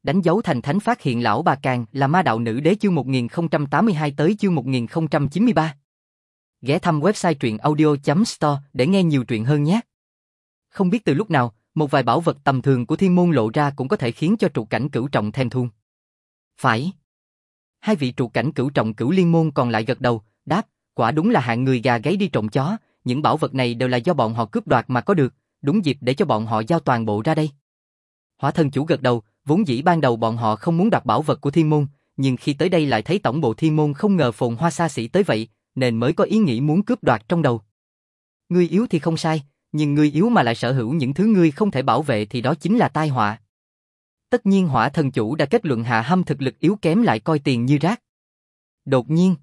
Đánh dấu thành thánh phát hiện lão bà Càng là ma đạo nữ đế chương 1082 tới chương 1093. Ghé thăm website truyệnaudio.store để nghe nhiều truyện hơn nhé. Không biết từ lúc nào, một vài bảo vật tầm thường của thiên môn lộ ra cũng có thể khiến cho trụ cảnh cửu trọng thèm thuồng. Phải. Hai vị trụ cảnh cửu trọng cửu liên môn còn lại gật đầu, đáp, quả đúng là hạng người gà gáy đi trộm chó, những bảo vật này đều là do bọn họ cướp đoạt mà có được, đúng dịp để cho bọn họ giao toàn bộ ra đây. Hỏa thần chủ gật đầu, vốn dĩ ban đầu bọn họ không muốn đoạt bảo vật của thiên môn, nhưng khi tới đây lại thấy tổng bộ thiên môn không ngờ phồn hoa xa xỉ tới vậy, nên mới có ý nghĩ muốn cướp đoạt trong đầu. Ngươi yếu thì không sai, nhưng ngươi yếu mà lại sở hữu những thứ ngươi không thể bảo vệ thì đó chính là tai họa. Tất nhiên hỏa thần chủ đã kết luận Hạ Hâm thực lực yếu kém lại coi tiền như rác. Đột nhiên,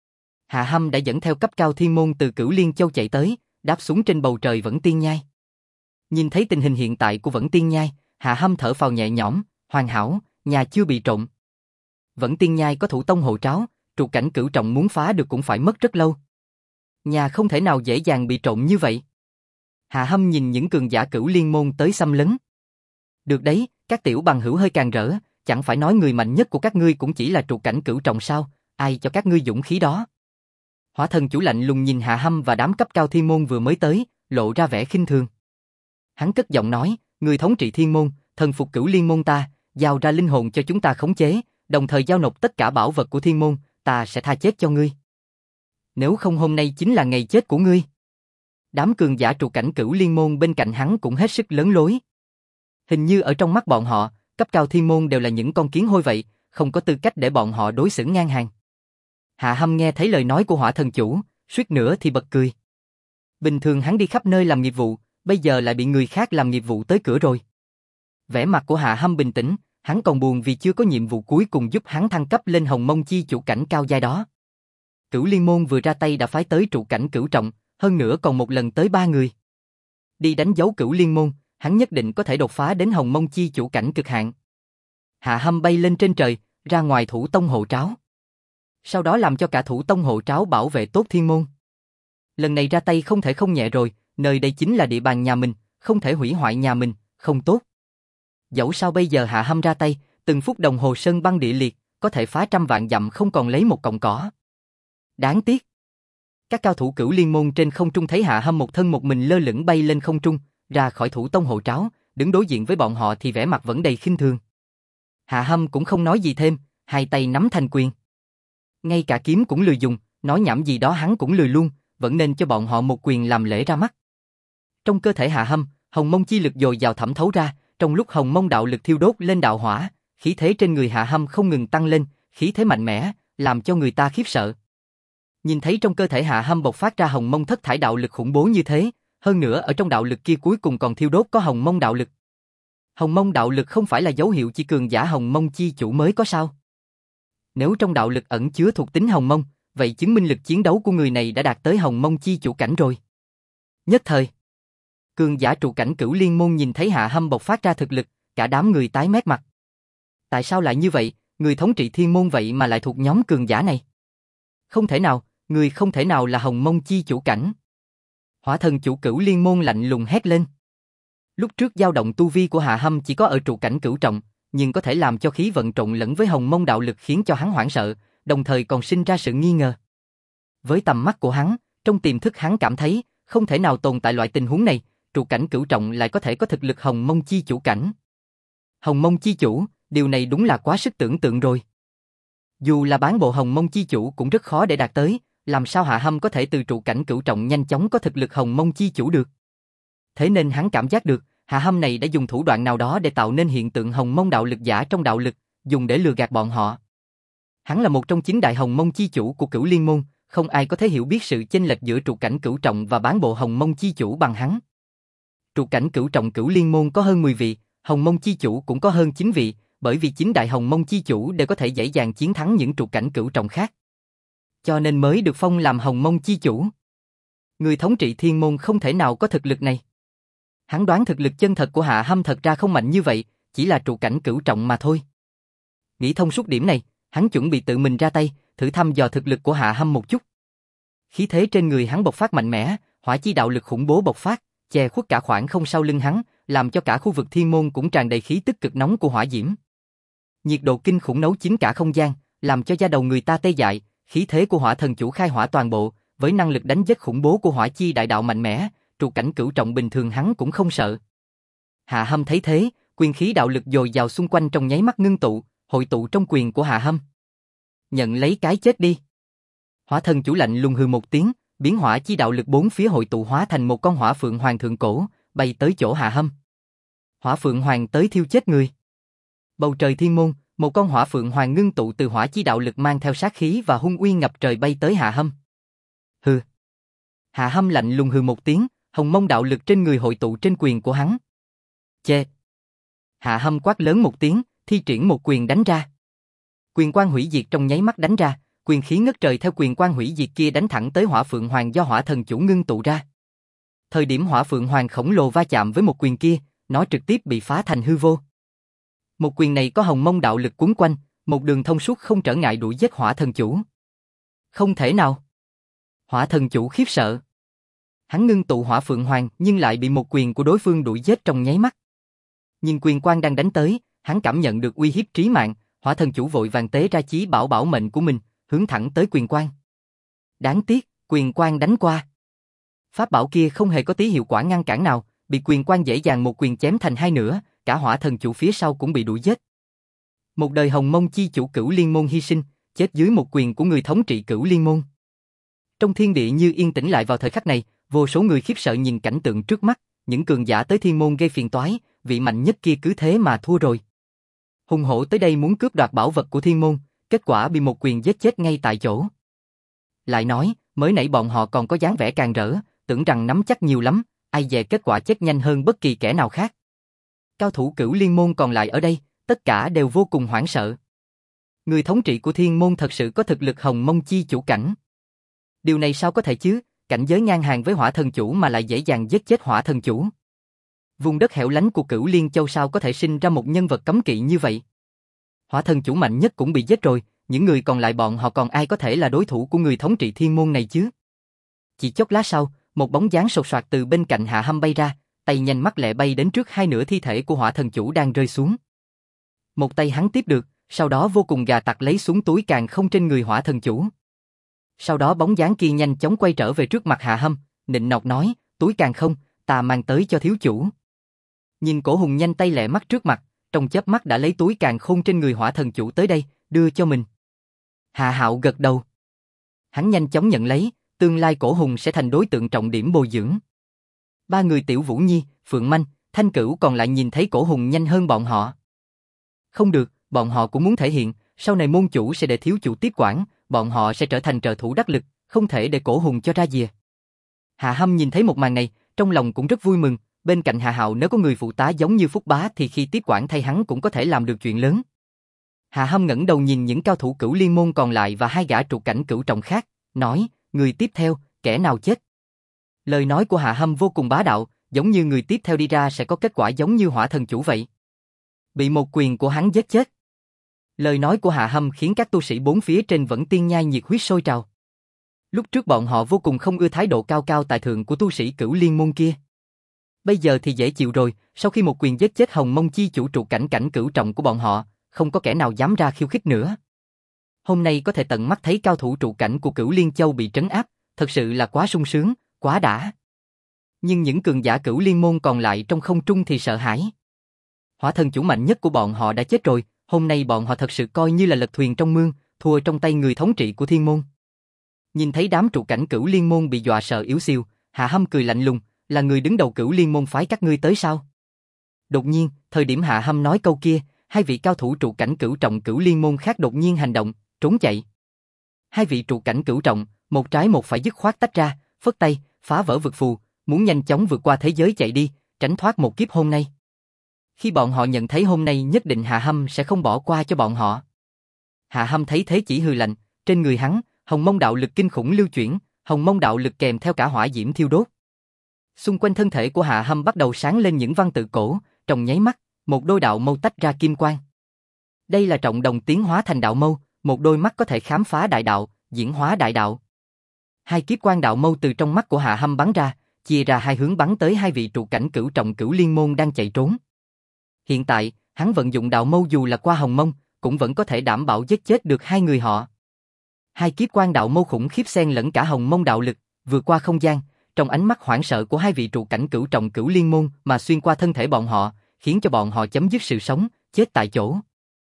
Hạ Hâm đã dẫn theo cấp cao thiên môn từ Cửu Liên Châu chạy tới, đáp xuống trên bầu trời Vẫn Tiên Nhai. Nhìn thấy tình hình hiện tại của Vẫn Tiên Nhai, Hạ Hâm thở phào nhẹ nhõm, hoàn hảo, nhà chưa bị trộm. Vẫn Tiên Nhai có thủ tông hộ tráo, trụ cảnh cửu trọng muốn phá được cũng phải mất rất lâu. Nhà không thể nào dễ dàng bị trộm như vậy. Hạ Hâm nhìn những cường giả Cửu Liên môn tới xâm lấn. Được đấy, các tiểu bằng hữu hơi càng rỡ, chẳng phải nói người mạnh nhất của các ngươi cũng chỉ là trụ cảnh cửu trọng sao, ai cho các ngươi dũng khí đó. Hỏa thần chủ lạnh lùng nhìn Hạ Hâm và đám cấp cao thiên môn vừa mới tới, lộ ra vẻ khinh thường. Hắn cất giọng nói, người thống trị thiên môn, thần phục Cửu Liên môn ta, giao ra linh hồn cho chúng ta khống chế, đồng thời giao nộp tất cả bảo vật của thiên môn, ta sẽ tha chết cho ngươi. Nếu không hôm nay chính là ngày chết của ngươi. Đám cường giả trụ cảnh Cửu Liên môn bên cạnh hắn cũng hết sức lớn lối. Hình như ở trong mắt bọn họ, cấp cao thiên môn đều là những con kiến hôi vậy, không có tư cách để bọn họ đối xử ngang hàng. Hạ Hâm nghe thấy lời nói của hỏa thần chủ, suýt nữa thì bật cười. Bình thường hắn đi khắp nơi làm nghiệp vụ, bây giờ lại bị người khác làm nghiệp vụ tới cửa rồi. Vẻ mặt của Hạ Hâm bình tĩnh, hắn còn buồn vì chưa có nhiệm vụ cuối cùng giúp hắn thăng cấp lên Hồng Mông Chi chủ cảnh cao giai đó. Cửu Liên môn vừa ra tay đã phái tới trụ cảnh cửu trọng, hơn nữa còn một lần tới 3 người. Đi đánh dấu Cửu Liên môn, hắn nhất định có thể đột phá đến Hồng Mông Chi chủ cảnh cực hạn. Hạ Hâm bay lên trên trời, ra ngoài thủ tông hộ tráo. Sau đó làm cho cả thủ tông hộ tráo bảo vệ tốt thiên môn. Lần này ra tay không thể không nhẹ rồi, nơi đây chính là địa bàn nhà mình, không thể hủy hoại nhà mình, không tốt. Dẫu sao bây giờ Hạ Hâm ra tay, từng phút đồng hồ sơn băng địa liệt, có thể phá trăm vạn dặm không còn lấy một cọng cỏ. Đáng tiếc. Các cao thủ Cửu Liên môn trên không trung thấy Hạ Hâm một thân một mình lơ lửng bay lên không trung, ra khỏi thủ tông hộ tráo, đứng đối diện với bọn họ thì vẻ mặt vẫn đầy khinh thường. Hạ Hâm cũng không nói gì thêm, hai tay nắm thành quyền. Ngay cả kiếm cũng lười dùng, nói nhảm gì đó hắn cũng lười luôn, vẫn nên cho bọn họ một quyền làm lễ ra mắt. Trong cơ thể Hạ Hâm, Hồng Mông chi lực dồi dào thẩm thấu ra, trong lúc Hồng Mông đạo lực thiêu đốt lên đạo hỏa, khí thế trên người Hạ Hâm không ngừng tăng lên, khí thế mạnh mẽ, làm cho người ta khiếp sợ. Nhìn thấy trong cơ thể Hạ Hâm bộc phát ra Hồng Mông thất thải đạo lực khủng bố như thế, hơn nữa ở trong đạo lực kia cuối cùng còn thiêu đốt có Hồng Mông đạo lực. Hồng Mông đạo lực không phải là dấu hiệu chỉ cường giả Hồng Mông chi chủ mới có sao? Nếu trong đạo lực ẩn chứa thuộc tính Hồng Mông, vậy chứng minh lực chiến đấu của người này đã đạt tới Hồng Mông chi chủ cảnh rồi. Nhất thời, cường giả trụ cảnh Cửu Liên môn nhìn thấy Hạ Hâm bộc phát ra thực lực, cả đám người tái mét mặt. Tại sao lại như vậy, người thống trị thiên môn vậy mà lại thuộc nhóm cường giả này? Không thể nào, người không thể nào là Hồng Mông chi chủ cảnh. Hỏa thần chủ Cửu Liên môn lạnh lùng hét lên. Lúc trước dao động tu vi của Hạ Hâm chỉ có ở trụ cảnh cửu trọng, nhưng có thể làm cho khí vận trộn lẫn với Hồng Mông đạo lực khiến cho hắn hoảng sợ, đồng thời còn sinh ra sự nghi ngờ. Với tầm mắt của hắn, trong tiềm thức hắn cảm thấy không thể nào tồn tại loại tình huống này, trụ cảnh cửu trọng lại có thể có thực lực Hồng Mông chi chủ cảnh. Hồng Mông chi chủ, điều này đúng là quá sức tưởng tượng rồi. Dù là bán bộ Hồng Mông chi chủ cũng rất khó để đạt tới, làm sao Hạ Hâm có thể từ trụ cảnh cửu trọng nhanh chóng có thực lực Hồng Mông chi chủ được. Thế nên hắn cảm giác được, Hạ Hâm này đã dùng thủ đoạn nào đó để tạo nên hiện tượng Hồng Mông đạo lực giả trong đạo lực, dùng để lừa gạt bọn họ. Hắn là một trong 9 đại Hồng Mông chi chủ của Cửu Liên môn, không ai có thể hiểu biết sự chênh lệch giữa trụ cảnh cửu trọng và bán bộ Hồng Mông chi chủ bằng hắn. Trụ cảnh cửu trọng Cửu Liên môn có hơn 10 vị, Hồng Mông chi chủ cũng có hơn 9 vị, bởi vì 9 đại Hồng Mông chi chủ đều có thể dễ dàng chiến thắng những trụ cảnh cửu trọng khác. Cho nên mới được phong làm Hồng Mông chi chủ. Người thống trị thiên môn không thể nào có thực lực này. Hắn đoán thực lực chân thật của Hạ Hâm thật ra không mạnh như vậy, chỉ là trụ cảnh cửu trọng mà thôi. Nghĩ thông suốt điểm này, hắn chuẩn bị tự mình ra tay, thử thăm dò thực lực của Hạ Hâm một chút. Khí thế trên người hắn bộc phát mạnh mẽ, hỏa chi đạo lực khủng bố bộc phát, che khuất cả khoảng không sau lưng hắn, làm cho cả khu vực thiên môn cũng tràn đầy khí tức cực nóng của hỏa diễm. Nhiệt độ kinh khủng nấu chín cả không gian, làm cho da đầu người ta tê dại, khí thế của hỏa thần chủ khai hỏa toàn bộ, với năng lực đánh giết khủng bố của hỏa chi đại đạo mạnh mẽ, trụ cảnh cửu trọng bình thường hắn cũng không sợ. Hạ Hâm thấy thế, quyền khí đạo lực dồi dào xung quanh trong nháy mắt ngưng tụ, hội tụ trong quyền của Hạ Hâm. Nhận lấy cái chết đi. Hỏa thần chủ lạnh lùng hừ một tiếng, biến hỏa chi đạo lực bốn phía hội tụ hóa thành một con hỏa phượng hoàng thượng cổ, bay tới chỗ Hạ Hâm. Hỏa phượng hoàng tới thiêu chết người. Bầu trời thiên môn, một con hỏa phượng hoàng ngưng tụ từ hỏa chi đạo lực mang theo sát khí và hung uy ngập trời bay tới Hạ Hâm. Hừ. Hạ Hâm lạnh lùng hừ một tiếng, hồng mông đạo lực trên người hội tụ trên quyền của hắn. Chê. Hạ Hâm quát lớn một tiếng, thi triển một quyền đánh ra. Quyền quang hủy diệt trong nháy mắt đánh ra, quyền khí ngất trời theo quyền quang hủy diệt kia đánh thẳng tới hỏa phượng hoàng do hỏa thần chủ ngưng tụ ra. Thời điểm hỏa phượng hoàng khổng lồ va chạm với một quyền kia, nó trực tiếp bị phá thành hư vô. Một quyền này có hồng mông đạo lực quấn quanh, một đường thông suốt không trở ngại đuổi giết hỏa thần chủ. Không thể nào. Hỏa thần chủ khiếp sợ. Hắn ngưng tụ hỏa phượng hoàng nhưng lại bị một quyền của đối phương đuổi giết trong nháy mắt. Nhưng quyền quang đang đánh tới, hắn cảm nhận được uy hiếp trí mạng, hỏa thần chủ vội vàng tế ra chí bảo bảo mệnh của mình, hướng thẳng tới quyền quang. Đáng tiếc, quyền quang đánh qua. Pháp bảo kia không hề có tí hiệu quả ngăn cản nào, bị quyền quang dễ dàng một quyền chém thành hai nửa, cả hỏa thần chủ phía sau cũng bị đuổi giết. Một đời hồng mông chi chủ Cửu Liên môn hy sinh, chết dưới một quyền của người thống trị Cửu Liên môn. Trong thiên địa như yên tĩnh lại vào thời khắc này, vô số người khiếp sợ nhìn cảnh tượng trước mắt, những cường giả tới thiên môn gây phiền toái, vị mạnh nhất kia cứ thế mà thua rồi. Hùng hổ tới đây muốn cướp đoạt bảo vật của thiên môn, kết quả bị một quyền giết chết ngay tại chỗ. Lại nói, mới nãy bọn họ còn có dáng vẻ càng rỡ, tưởng rằng nắm chắc nhiều lắm, ai dè kết quả chết nhanh hơn bất kỳ kẻ nào khác. Cao thủ Cửu Liên môn còn lại ở đây, tất cả đều vô cùng hoảng sợ. Người thống trị của thiên môn thật sự có thực lực hồng mông chi chủ cảnh. Điều này sao có thể chứ, cảnh giới ngang hàng với hỏa thần chủ mà lại dễ dàng giết chết hỏa thần chủ. Vùng đất hẻo lánh của Cửu Liên Châu sao có thể sinh ra một nhân vật cấm kỵ như vậy. Hỏa thần chủ mạnh nhất cũng bị giết rồi, những người còn lại bọn họ còn ai có thể là đối thủ của người thống trị thiên môn này chứ. Chỉ chốc lát sau, một bóng dáng sột soạt từ bên cạnh Hạ Hâm bay ra, tay nhanh mắt lẹ bay đến trước hai nửa thi thể của hỏa thần chủ đang rơi xuống. Một tay hắn tiếp được, sau đó vô cùng gà tặc lấy xuống túi càn không trên người hỏa thần chủ. Sau đó bóng dáng kia nhanh chóng quay trở về trước mặt Hạ Hâm, nịnh nọt nói, túi càn không, ta mang tới cho thiếu chủ. Nhìn Cổ Hùng nhanh tay lẹ mắt trước mặt, trong chớp mắt đã lấy túi càn khôn trên người hỏa thần chủ tới đây, đưa cho mình. Hạ Hạo gật đầu. Hắn nhanh chóng nhận lấy, tương lai Cổ Hùng sẽ thành đối tượng trọng điểm bồi dưỡng. Ba người Tiểu Vũ Nhi, Phượng Manh, Thanh Cửu còn lại nhìn thấy Cổ Hùng nhanh hơn bọn họ. Không được, bọn họ cũng muốn thể hiện, sau này môn chủ sẽ để thiếu chủ tiếp quản, bọn họ sẽ trở thành trợ thủ đắc lực, không thể để Cổ Hùng cho ra dìa. Hạ Hâm nhìn thấy một màn này, trong lòng cũng rất vui mừng, bên cạnh Hạ Hạo nếu có người phụ tá giống như Phúc Bá thì khi tiếp quản thay hắn cũng có thể làm được chuyện lớn. Hạ Hâm ngẩng đầu nhìn những cao thủ Cửu Liên môn còn lại và hai gã trụ cảnh cửu trọng khác, nói, người tiếp theo, kẻ nào chết? Lời nói của Hạ Hâm vô cùng bá đạo, giống như người tiếp theo đi ra sẽ có kết quả giống như hỏa thần chủ vậy. Bị một quyền của hắn giết chết. Lời nói của Hạ Hâm khiến các tu sĩ bốn phía trên Vẫn Tiên Nhai nhiệt huyết sôi trào. Lúc trước bọn họ vô cùng không ưa thái độ cao cao tại thượng của tu sĩ Cửu Liên môn kia. Bây giờ thì dễ chịu rồi, sau khi một quyền giết chết hồng mông chi chủ trụ cảnh cửu trọng của bọn họ, không có kẻ nào dám ra khiêu khích nữa. Hôm nay có thể tận mắt thấy cao thủ trụ cảnh của Cửu Liên Châu bị trấn áp, thật sự là quá sung sướng, quá đã. Nhưng những cường giả Cửu Liên môn còn lại trong không trung thì sợ hãi. Hỏa thần chủ mạnh nhất của bọn họ đã chết rồi, hôm nay bọn họ thật sự coi như là lật thuyền trong mương, thua trong tay người thống trị của thiên môn. Nhìn thấy đám trụ cảnh Cửu Liên môn bị dọa sợ yếu xiêu, Hạ Hâm cười lạnh lùng, là người đứng đầu Cửu Liên môn phái các ngươi tới sao? Đột nhiên, thời điểm Hạ Hâm nói câu kia, hai vị cao thủ trụ cảnh cửu trọng Cửu Liên môn khác đột nhiên hành động, trốn chạy. Hai vị trụ cảnh cửu trọng, một trái một phải dứt khoát tách ra, phất tay, phá vỡ vực phù, muốn nhanh chóng vượt qua thế giới chạy đi, tránh thoát một kiếp hôm nay. Khi bọn họ nhận thấy hôm nay nhất định Hạ Hâm sẽ không bỏ qua cho bọn họ. Hạ Hâm thấy thế chỉ hừ lạnh, trên người hắn, hồng mông đạo lực kinh khủng lưu chuyển, hồng mông đạo lực kèm theo cả hỏa diễm thiêu đốt. Xung quanh thân thể của Hạ Hâm bắt đầu sáng lên những văn tự cổ, trong nháy mắt, một đôi đạo mâu tách ra kim quang. Đây là trọng đồng tiến hóa thành đạo mâu, một đôi mắt có thể khám phá đại đạo, diễn hóa đại đạo. Hai kiếp quang đạo mâu từ trong mắt của Hạ Hâm bắn ra, chia ra hai hướng bắn tới hai vị trụ cảnh cửu trọng Cửu Liên môn đang chạy trốn. Hiện tại, hắn vận dụng đạo mâu dù là qua hồng mông, cũng vẫn có thể đảm bảo giết chết được hai người họ. Hai kiếp quan đạo mâu khủng khiếp xen lẫn cả hồng mông đạo lực, vượt qua không gian, trong ánh mắt hoảng sợ của hai vị trụ cảnh cửu trọng cửu liên môn mà xuyên qua thân thể bọn họ, khiến cho bọn họ chấm dứt sự sống, chết tại chỗ.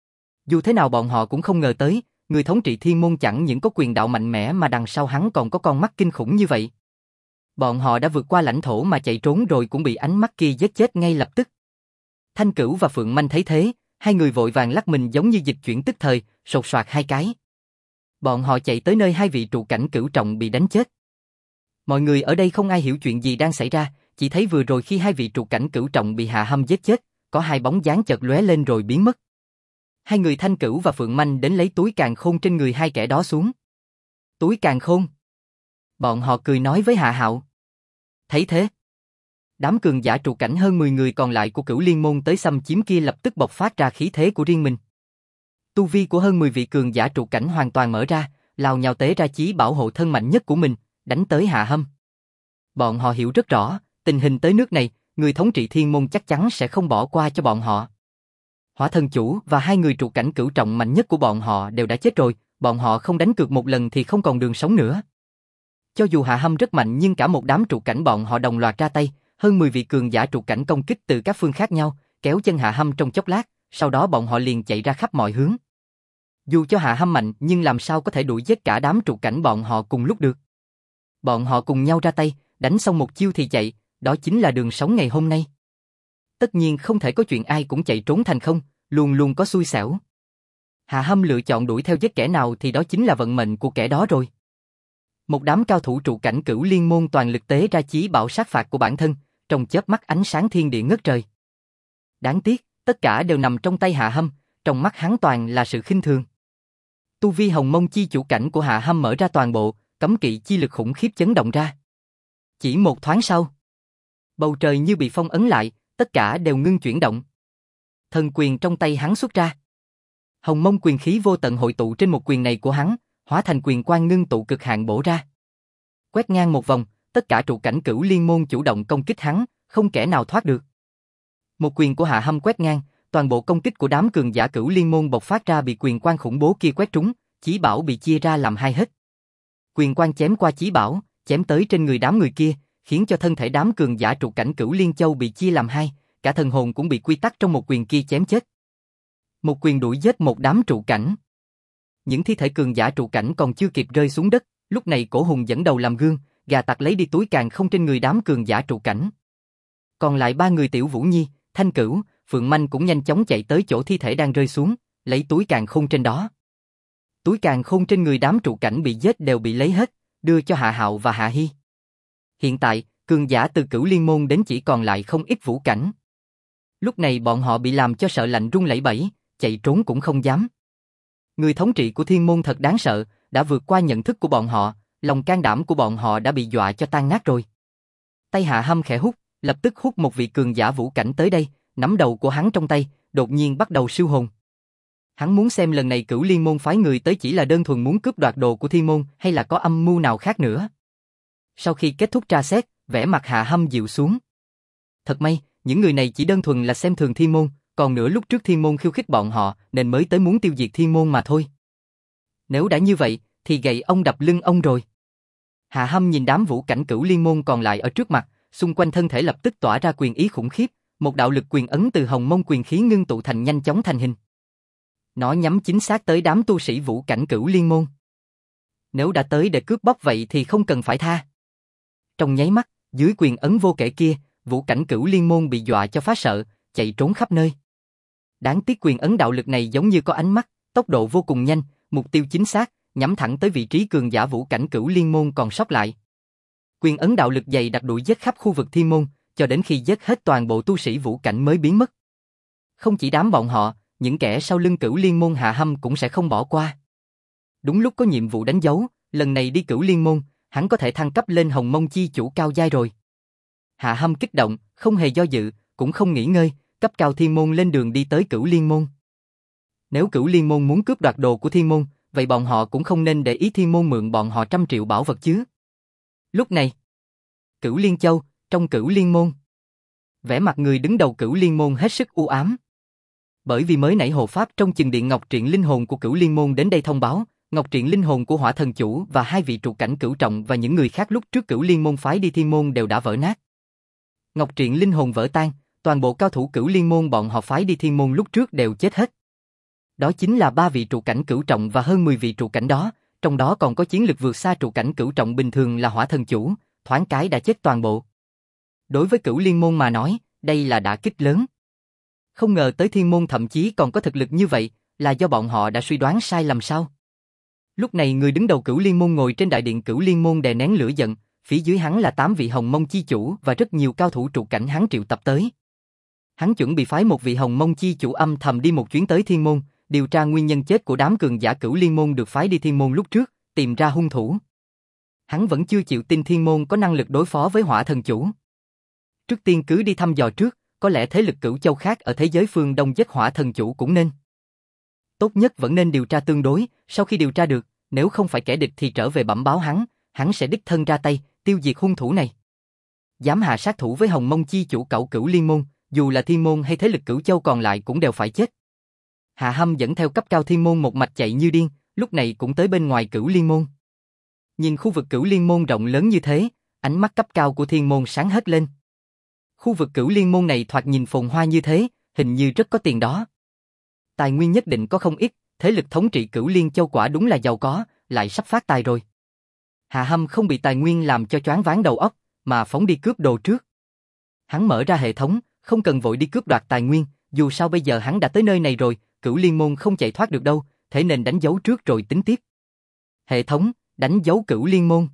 Dù thế nào bọn họ cũng không ngờ tới, người thống trị thiên môn chẳng những có quyền đạo mạnh mẽ mà đằng sau hắn còn có con mắt kinh khủng như vậy. Bọn họ đã vượt qua lãnh thổ mà chạy trốn rồi cũng bị ánh mắt kia giết chết ngay lập tức. Thanh Cửu và Phượng Manh thấy thế, hai người vội vàng lắc mình giống như dịch chuyển tức thời, sột soạt hai cái. Bọn họ chạy tới nơi hai vị trụ cảnh cửu trọng bị đánh chết. Mọi người ở đây không ai hiểu chuyện gì đang xảy ra, chỉ thấy vừa rồi khi hai vị trụ cảnh cửu trọng bị Hạ Hâm giết chết, có hai bóng dáng chợt lóe lên rồi biến mất. Hai người Thanh Cửu và Phượng Manh đến lấy túi càn khôn trên người hai kẻ đó xuống. Túi càn khôn? Bọn họ cười nói với Hạ Hạo. Thấy thế, đám cường giả trụ cảnh hơn 10 người còn lại của Cửu Liên môn tới xâm chiếm kia lập tức bộc phát ra khí thế của riêng mình. Tu vi của hơn 10 vị cường giả trụ cảnh hoàn toàn mở ra, lao nhào tế ra chí bảo hộ thân mạnh nhất của mình, đánh tới Hạ Hâm. Bọn họ hiểu rất rõ, tình hình tới nước này, người thống trị thiên môn chắc chắn sẽ không bỏ qua cho bọn họ. Hỏa Thần Chủ và hai người trụ cảnh cửu trọng mạnh nhất của bọn họ đều đã chết rồi, bọn họ không đánh cược một lần thì không còn đường sống nữa. Cho dù Hạ Hâm rất mạnh nhưng cả một đám trụ cảnh bọn họ đồng loạt ra tay, hơn 10 vị cường giả trụ cảnh công kích từ các phương khác nhau, kéo chân Hạ Hâm trong chốc lát, sau đó bọn họ liền chạy ra khắp mọi hướng. Dù cho Hạ Hâm mạnh nhưng làm sao có thể đuổi giết cả đám trụ cảnh bọn họ cùng lúc được. Bọn họ cùng nhau ra tay, đánh xong một chiêu thì chạy, đó chính là đường sống ngày hôm nay. Tất nhiên không thể có chuyện ai cũng chạy trốn thành không, luôn luôn có xui xẻo. Hạ Hâm lựa chọn đuổi theo giết kẻ nào thì đó chính là vận mệnh của kẻ đó rồi. Một đám cao thủ trụ cảnh Cửu Liên môn toàn lực tế ra chí bảo sát phạt của bản thân, trong chớp mắt ánh sáng thiên địa ngất trời. Đáng tiếc, tất cả đều nằm trong tay Hạ Hâm, trong mắt hắn toàn là sự khinh thường. Tu vi hồng mông chi chủ cảnh của Hạ Hâm mở ra toàn bộ, cấm kỵ chi lực khủng khiếp chấn động ra. Chỉ một thoáng sau, bầu trời như bị phong ấn lại, tất cả đều ngưng chuyển động. Thần quyền trong tay hắn xuất ra. Hồng mông quyền khí vô tận hội tụ trên một quyền này của hắn, hóa thành quyền quang ngưng tụ cực hạn bổ ra. Quét ngang một vòng, tất cả trụ cảnh Cửu Liên môn chủ động công kích hắn, không kẻ nào thoát được. Một quyền của Hạ Hâm quét ngang, toàn bộ công kích của đám cường giả Cửu Liên môn bộc phát ra bị quyền quang khủng bố kia quét trúng, chí bảo bị chia ra làm hai hết. Quyền quang chém qua chí bảo, chém tới trên người đám người kia, khiến cho thân thể đám cường giả trụ cảnh Cửu Liên Châu bị chia làm hai, cả thần hồn cũng bị quy tắc trong một quyền kia chém chết. Một quyền đuổi giết một đám trụ cảnh. Những thi thể cường giả trụ cảnh còn chưa kịp rơi xuống đất, lúc này Cổ Hùng dẫn đầu làm gương, gà tặc lấy đi túi càn không trên người đám cường giả trụ cảnh. Còn lại ba người Tiểu Vũ Nhi, Thanh Cửu, Phượng Manh cũng nhanh chóng chạy tới chỗ thi thể đang rơi xuống, lấy túi càn khôn trên đó. Túi càn khôn trên người đám trụ cảnh bị giết đều bị lấy hết, đưa cho Hạ Hạo và Hạ Hi. Hiện tại, cường giả từ Cửu Liên môn đến chỉ còn lại không ít vũ cảnh. Lúc này bọn họ bị làm cho sợ lạnh run lẩy bẩy, chạy trốn cũng không dám. Người thống trị của thiên môn thật đáng sợ, đã vượt qua nhận thức của bọn họ, lòng can đảm của bọn họ đã bị dọa cho tan nát rồi. Tay Hạ Hâm khẽ hút, lập tức hút một vị cường giả vũ cảnh tới đây, nắm đầu của hắn trong tay, đột nhiên bắt đầu siêu hồn. Hắn muốn xem lần này Cửu Liên môn phái người tới chỉ là đơn thuần muốn cướp đoạt đồ của thiên môn hay là có âm mưu nào khác nữa. Sau khi kết thúc tra xét, vẻ mặt Hạ Hâm dịu xuống. Thật may, những người này chỉ đơn thuần là xem thường thiên môn, còn nữa lúc trước thiên môn khiêu khích bọn họ nên mới tới muốn tiêu diệt thiên môn mà thôi. Nếu đã như vậy, thì gậy ông đập lưng ông rồi. Hạ Hâm nhìn đám vũ cảnh Cửu Liên môn còn lại ở trước mặt, xung quanh thân thể lập tức tỏa ra quyền ý khủng khiếp, một đạo lực quyền ấn từ hồng mông quyền khí ngưng tụ thành nhanh chóng thành hình. Nó nhắm chính xác tới đám tu sĩ vũ cảnh Cửu Liên môn. Nếu đã tới để cướp bóc vậy thì không cần phải tha. Trong nháy mắt, dưới quyền ấn vô kể kia, vũ cảnh Cửu Liên môn bị dọa cho phát sợ, chạy trốn khắp nơi. Đáng tiếc quyền ấn đạo lực này giống như có ánh mắt, tốc độ vô cùng nhanh, mục tiêu chính xác, nhắm thẳng tới vị trí cường giả vũ cảnh Cửu Liên môn còn sót lại. Quyền ấn đạo lực dày đặc đuổi giết khắp khu vực thiên môn, cho đến khi giết hết toàn bộ tu sĩ vũ cảnh mới biến mất. Không chỉ đám bọn họ, những kẻ sau lưng Cửu Liên môn Hạ Hâm cũng sẽ không bỏ qua. Đúng lúc có nhiệm vụ đánh dấu, lần này đi Cửu Liên môn, hắn có thể thăng cấp lên hồng mông chi chủ cao giai rồi. Hạ Hâm kích động, không hề do dự, cũng không nghỉ ngơi, cấp cao thiên môn lên đường đi tới Cửu Liên môn. Nếu Cửu Liên môn muốn cướp đoạt đồ của thiên môn, vậy bọn họ cũng không nên để ý thiên môn mượn bọn họ trăm triệu bảo vật chứ. Lúc này, Cửu Liên Châu, trong Cửu Liên môn, vẻ mặt người đứng đầu Cửu Liên môn hết sức u ám. Bởi vì mới nãy hộ pháp trong chừng điện ngọc truyện linh hồn của Cửu Liên môn đến đây thông báo, ngọc truyện linh hồn của Hỏa Thần chủ và hai vị trụ cảnh cửu trọng và những người khác lúc trước Cửu Liên môn phái đi thiên môn đều đã vỡ nát. Ngọc truyện linh hồn vỡ tan, toàn bộ cao thủ Cửu Liên môn bọn họ phái đi thiên môn lúc trước đều chết hết. Đó chính là 3 vị trụ cảnh cửu trọng và hơn 10 vị trụ cảnh đó, trong đó còn có chiến lực vượt xa trụ cảnh cửu trọng bình thường là Hỏa Thần chủ, thoáng cái đã chết toàn bộ. Đối với Cửu Liên môn mà nói, đây là đả kích lớn. Không ngờ tới thiên môn thậm chí còn có thực lực như vậy, là do bọn họ đã suy đoán sai lầm sao? Lúc này người đứng đầu Cửu Liên môn ngồi trên đại điện Cửu Liên môn đè nén lửa giận, phía dưới hắn là 8 vị Hồng Mông chi chủ và rất nhiều cao thủ trụ cảnh hắn triệu tập tới. Hắn chuẩn bị phái một vị Hồng Mông chi chủ âm thầm đi một chuyến tới thiên môn, điều tra nguyên nhân chết của đám cường giả Cửu Liên môn được phái đi thiên môn lúc trước, tìm ra hung thủ. Hắn vẫn chưa chịu tin thiên môn có năng lực đối phó với Hỏa Thần chủ. Trước tiên cứ đi thăm dò trước, có lẽ thế lực Cửu Châu khác ở thế giới phương Đông giết Hỏa Thần chủ cũng nên. Tốt nhất vẫn nên điều tra tương đối, sau khi điều tra được, nếu không phải kẻ địch thì trở về bẩm báo hắn sẽ đích thân ra tay, tiêu diệt hung thủ này. Dám hạ sát thủ với Hồng Mông chi chủ cậu Cửu Liên môn, dù là thiên môn hay thế lực Cửu Châu còn lại cũng đều phải chết. Hạ Hâm dẫn theo cấp cao thiên môn một mạch chạy như điên, lúc này cũng tới bên ngoài Cửu Liên môn. Nhìn khu vực Cửu Liên môn rộng lớn như thế, ánh mắt cấp cao của thiên môn sáng hết lên. Khu vực Cửu Liên môn này thoạt nhìn phồn hoa như thế, hình như rất có tiền đó. Tài nguyên nhất định có không ít, thế lực thống trị Cửu Liên Châu quả đúng là giàu có, lại sắp phát tài rồi. Hạ Hâm không bị tài nguyên làm cho choáng váng đầu óc, mà phóng đi cướp đồ trước. Hắn mở ra hệ thống, không cần vội đi cướp đoạt tài nguyên, dù sao bây giờ hắn đã tới nơi này rồi, Cửu Liên môn không chạy thoát được đâu, thế nên đánh dấu trước rồi tính tiếp. Hệ thống, đánh dấu Cửu Liên môn.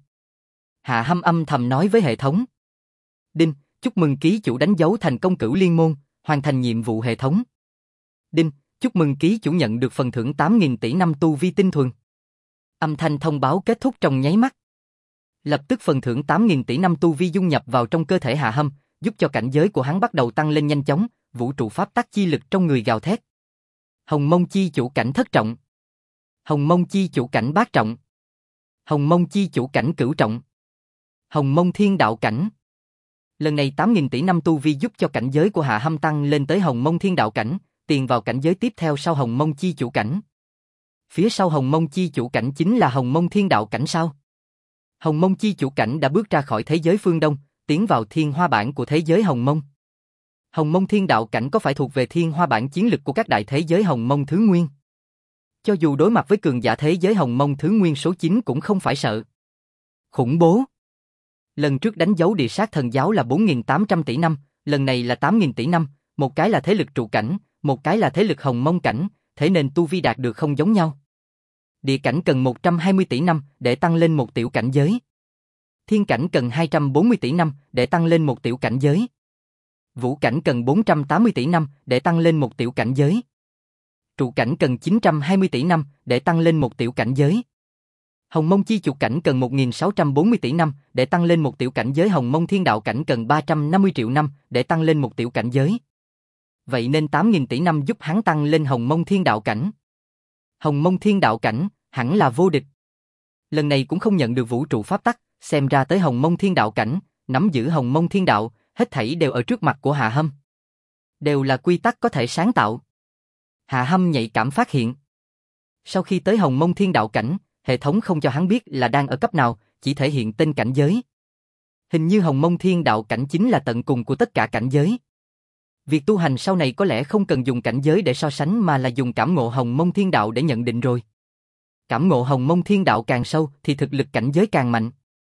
Hạ Hâm âm thầm nói với hệ thống. Đinh, chúc mừng ký chủ đánh dấu thành công Cửu Liên môn, hoàn thành nhiệm vụ hệ thống. Đinh, chúc mừng ký chủ nhận được phần thưởng 8.000 tỷ năm tu vi tinh thuần. Âm thanh thông báo kết thúc trong nháy mắt. Lập tức phần thưởng 8.000 tỷ năm tu vi dung nhập vào trong cơ thể Hạ Hâm, giúp cho cảnh giới của hắn bắt đầu tăng lên nhanh chóng, vũ trụ pháp tắc chi lực trong người gào thét. Hồng Mông chi chủ cảnh thất trọng. Hồng Mông chi chủ cảnh bát trọng. Hồng Mông chi chủ cảnh cửu trọng. Hồng Mông thiên đạo cảnh. Lần này 8.000 tỷ năm tu vi giúp cho cảnh giới của Hạ Hâm tăng lên tới Hồng Mông thiên đạo cảnh, tiền vào cảnh giới tiếp theo sau Hồng Mông chi chủ cảnh. Phía sau Hồng Mông chi chủ cảnh chính là Hồng Mông thiên đạo cảnh sao? Hồng Mông chi chủ cảnh đã bước ra khỏi thế giới phương Đông, tiến vào thiên hoa bản của thế giới Hồng Mông. Hồng Mông thiên đạo cảnh có phải thuộc về thiên hoa bản chiến lực của các đại thế giới Hồng Mông thứ nguyên? Cho dù đối mặt với cường giả thế giới Hồng Mông thứ nguyên số 9 cũng không phải sợ. Khủng bố! Lần trước đánh dấu địa sát thần giáo là 4.800 tỷ năm, lần này là 8.000 tỷ năm, một cái là thế lực trụ cảnh, một cái là thế lực Hồng Mông cảnh, thế nên tu vi đạt được không giống nhau. Địa cảnh cần 120 tỷ năm để tăng lên một tiểu cảnh giới. Thiên cảnh cần 240 tỷ năm để tăng lên một tiểu cảnh giới. Vũ cảnh cần 480 tỷ năm để tăng lên một tiểu cảnh giới. Trụ cảnh cần 920 tỷ năm để tăng lên một tiểu cảnh giới. Hồng Mông chi chủ cảnh cần 1.640 tỷ năm để tăng lên một tiểu cảnh giới. Hồng Mông thiên đạo cảnh cần 350 triệu năm để tăng lên một tiểu cảnh giới. Vậy nên 8.000 tỷ năm giúp hắn tăng lên Hồng Mông thiên đạo cảnh. Hồng Mông thiên đạo cảnh, hẳn là vô địch. Lần này cũng không nhận được vũ trụ pháp tắc, xem ra tới Hồng Mông thiên đạo cảnh, nắm giữ Hồng Mông thiên đạo, hết thảy đều ở trước mặt của Hạ Hâm. Đều là quy tắc có thể sáng tạo. Hạ Hâm nhạy cảm phát hiện. Sau khi tới Hồng Mông thiên đạo cảnh, hệ thống không cho hắn biết là đang ở cấp nào, chỉ thể hiện tên cảnh giới. Hình như Hồng Mông thiên đạo cảnh chính là tận cùng của tất cả cảnh giới. Việc tu hành sau này có lẽ không cần dùng cảnh giới để so sánh mà là dùng cảm ngộ Hồng Mông thiên đạo để nhận định rồi. Cảm ngộ Hồng Mông thiên đạo càng sâu thì thực lực cảnh giới càng mạnh.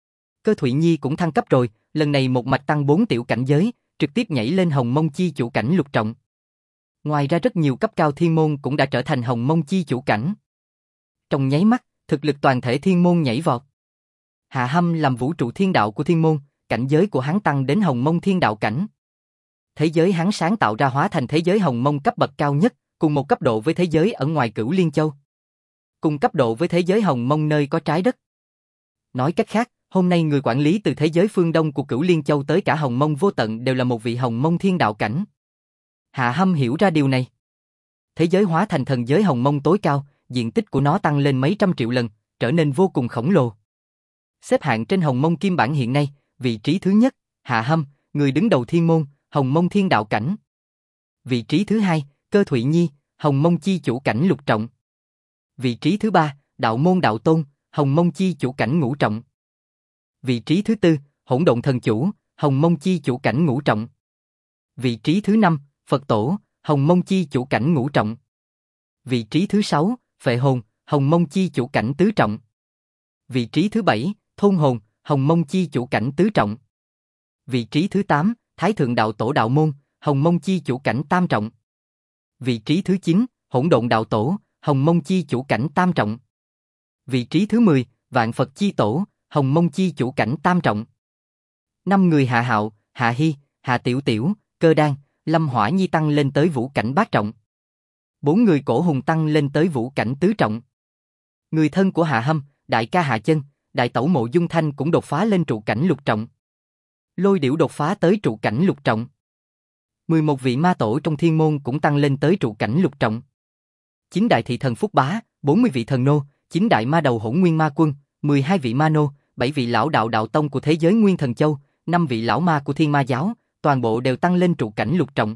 Cơ Thụy Nhi cũng thăng cấp rồi, lần này một mạch tăng 4 tiểu cảnh giới, trực tiếp nhảy lên Hồng Mông chi chủ cảnh lục trọng. Ngoài ra rất nhiều cấp cao thiên môn cũng đã trở thành Hồng Mông chi chủ cảnh. Trong nháy mắt, thực lực toàn thể thiên môn nhảy vọt. Hạ Hâm làm vũ trụ thiên đạo của thiên môn, cảnh giới của hắn tăng đến Hồng Mông thiên đạo cảnh. Thế giới hắn sáng tạo ra hóa thành thế giới Hồng Mông cấp bậc cao nhất, cùng một cấp độ với thế giới ở ngoài Cửu Liên Châu. Cùng cấp độ với thế giới Hồng Mông nơi có trái đất. Nói cách khác, hôm nay người quản lý từ thế giới phương Đông của Cửu Liên Châu tới cả Hồng Mông vô tận đều là một vị Hồng Mông thiên đạo cảnh. Hạ Hâm hiểu ra điều này. Thế giới hóa thành thần giới Hồng Mông tối cao, diện tích của nó tăng lên mấy trăm triệu lần, trở nên vô cùng khổng lồ. Xếp hạng trên Hồng Mông kim bản hiện nay, vị trí thứ nhất, Hạ Hâm, người đứng đầu thiên môn, Hồng Mông thiên đạo cảnh. Vị trí thứ hai, Cơ Thụy Nhi, Hồng Mông Chi chủ cảnh lục trọng. Vị trí thứ 3, Đạo Môn Đạo Tôn, Hồng Mông Chi chủ cảnh ngũ trọng. Vị trí thứ 4, Hỗn Độn Thần Chủ, Hồng Mông Chi chủ cảnh ngũ trọng. Vị trí thứ 5, Phật Tổ, Hồng Mông Chi chủ cảnh ngũ trọng. Vị trí thứ 6, Phệ Hồn, Hồng Mông Chi chủ cảnh tứ trọng. Vị trí thứ 7, Thôn Hồn, Hồng Mông Chi chủ cảnh tứ trọng. Vị trí thứ 8, Thái Thượng Đạo Tổ Đạo Môn, Hồng Mông Chi chủ cảnh tam trọng. Vị trí thứ 9, Hỗn Độn Đạo Tổ, Hồng Mông Chi chủ cảnh tam trọng. Vị trí thứ 10, Vạn Phật Chi Tổ, Hồng Mông Chi chủ cảnh tam trọng. 5 người Hạ Hạo, Hạ Hy, Hạ Tiểu Tiểu, Cơ Đan, Lâm Hỏa Nhi tăng lên tới vũ cảnh bát trọng. 4 người Cổ Hùng tăng lên tới vũ cảnh tứ trọng. Người thân của Hạ Hâm, đại ca Hạ Chân, đại tẩu Mộ Dung Thanh cũng đột phá lên trụ cảnh lục trọng. Lôi Điểu đột phá tới trụ cảnh lục trọng. 11 vị ma tổ trong thiên môn cũng tăng lên tới trụ cảnh lục trọng. 9 đại thị thần Phúc Bá, 40 vị thần nô, 9 đại ma đầu Hỗn Nguyên Ma Quân, 12 vị ma nô, 7 vị lão đạo đạo tông của thế giới Nguyên Thần Châu, 5 vị lão ma của Thiên Ma giáo, toàn bộ đều tăng lên trụ cảnh lục trọng.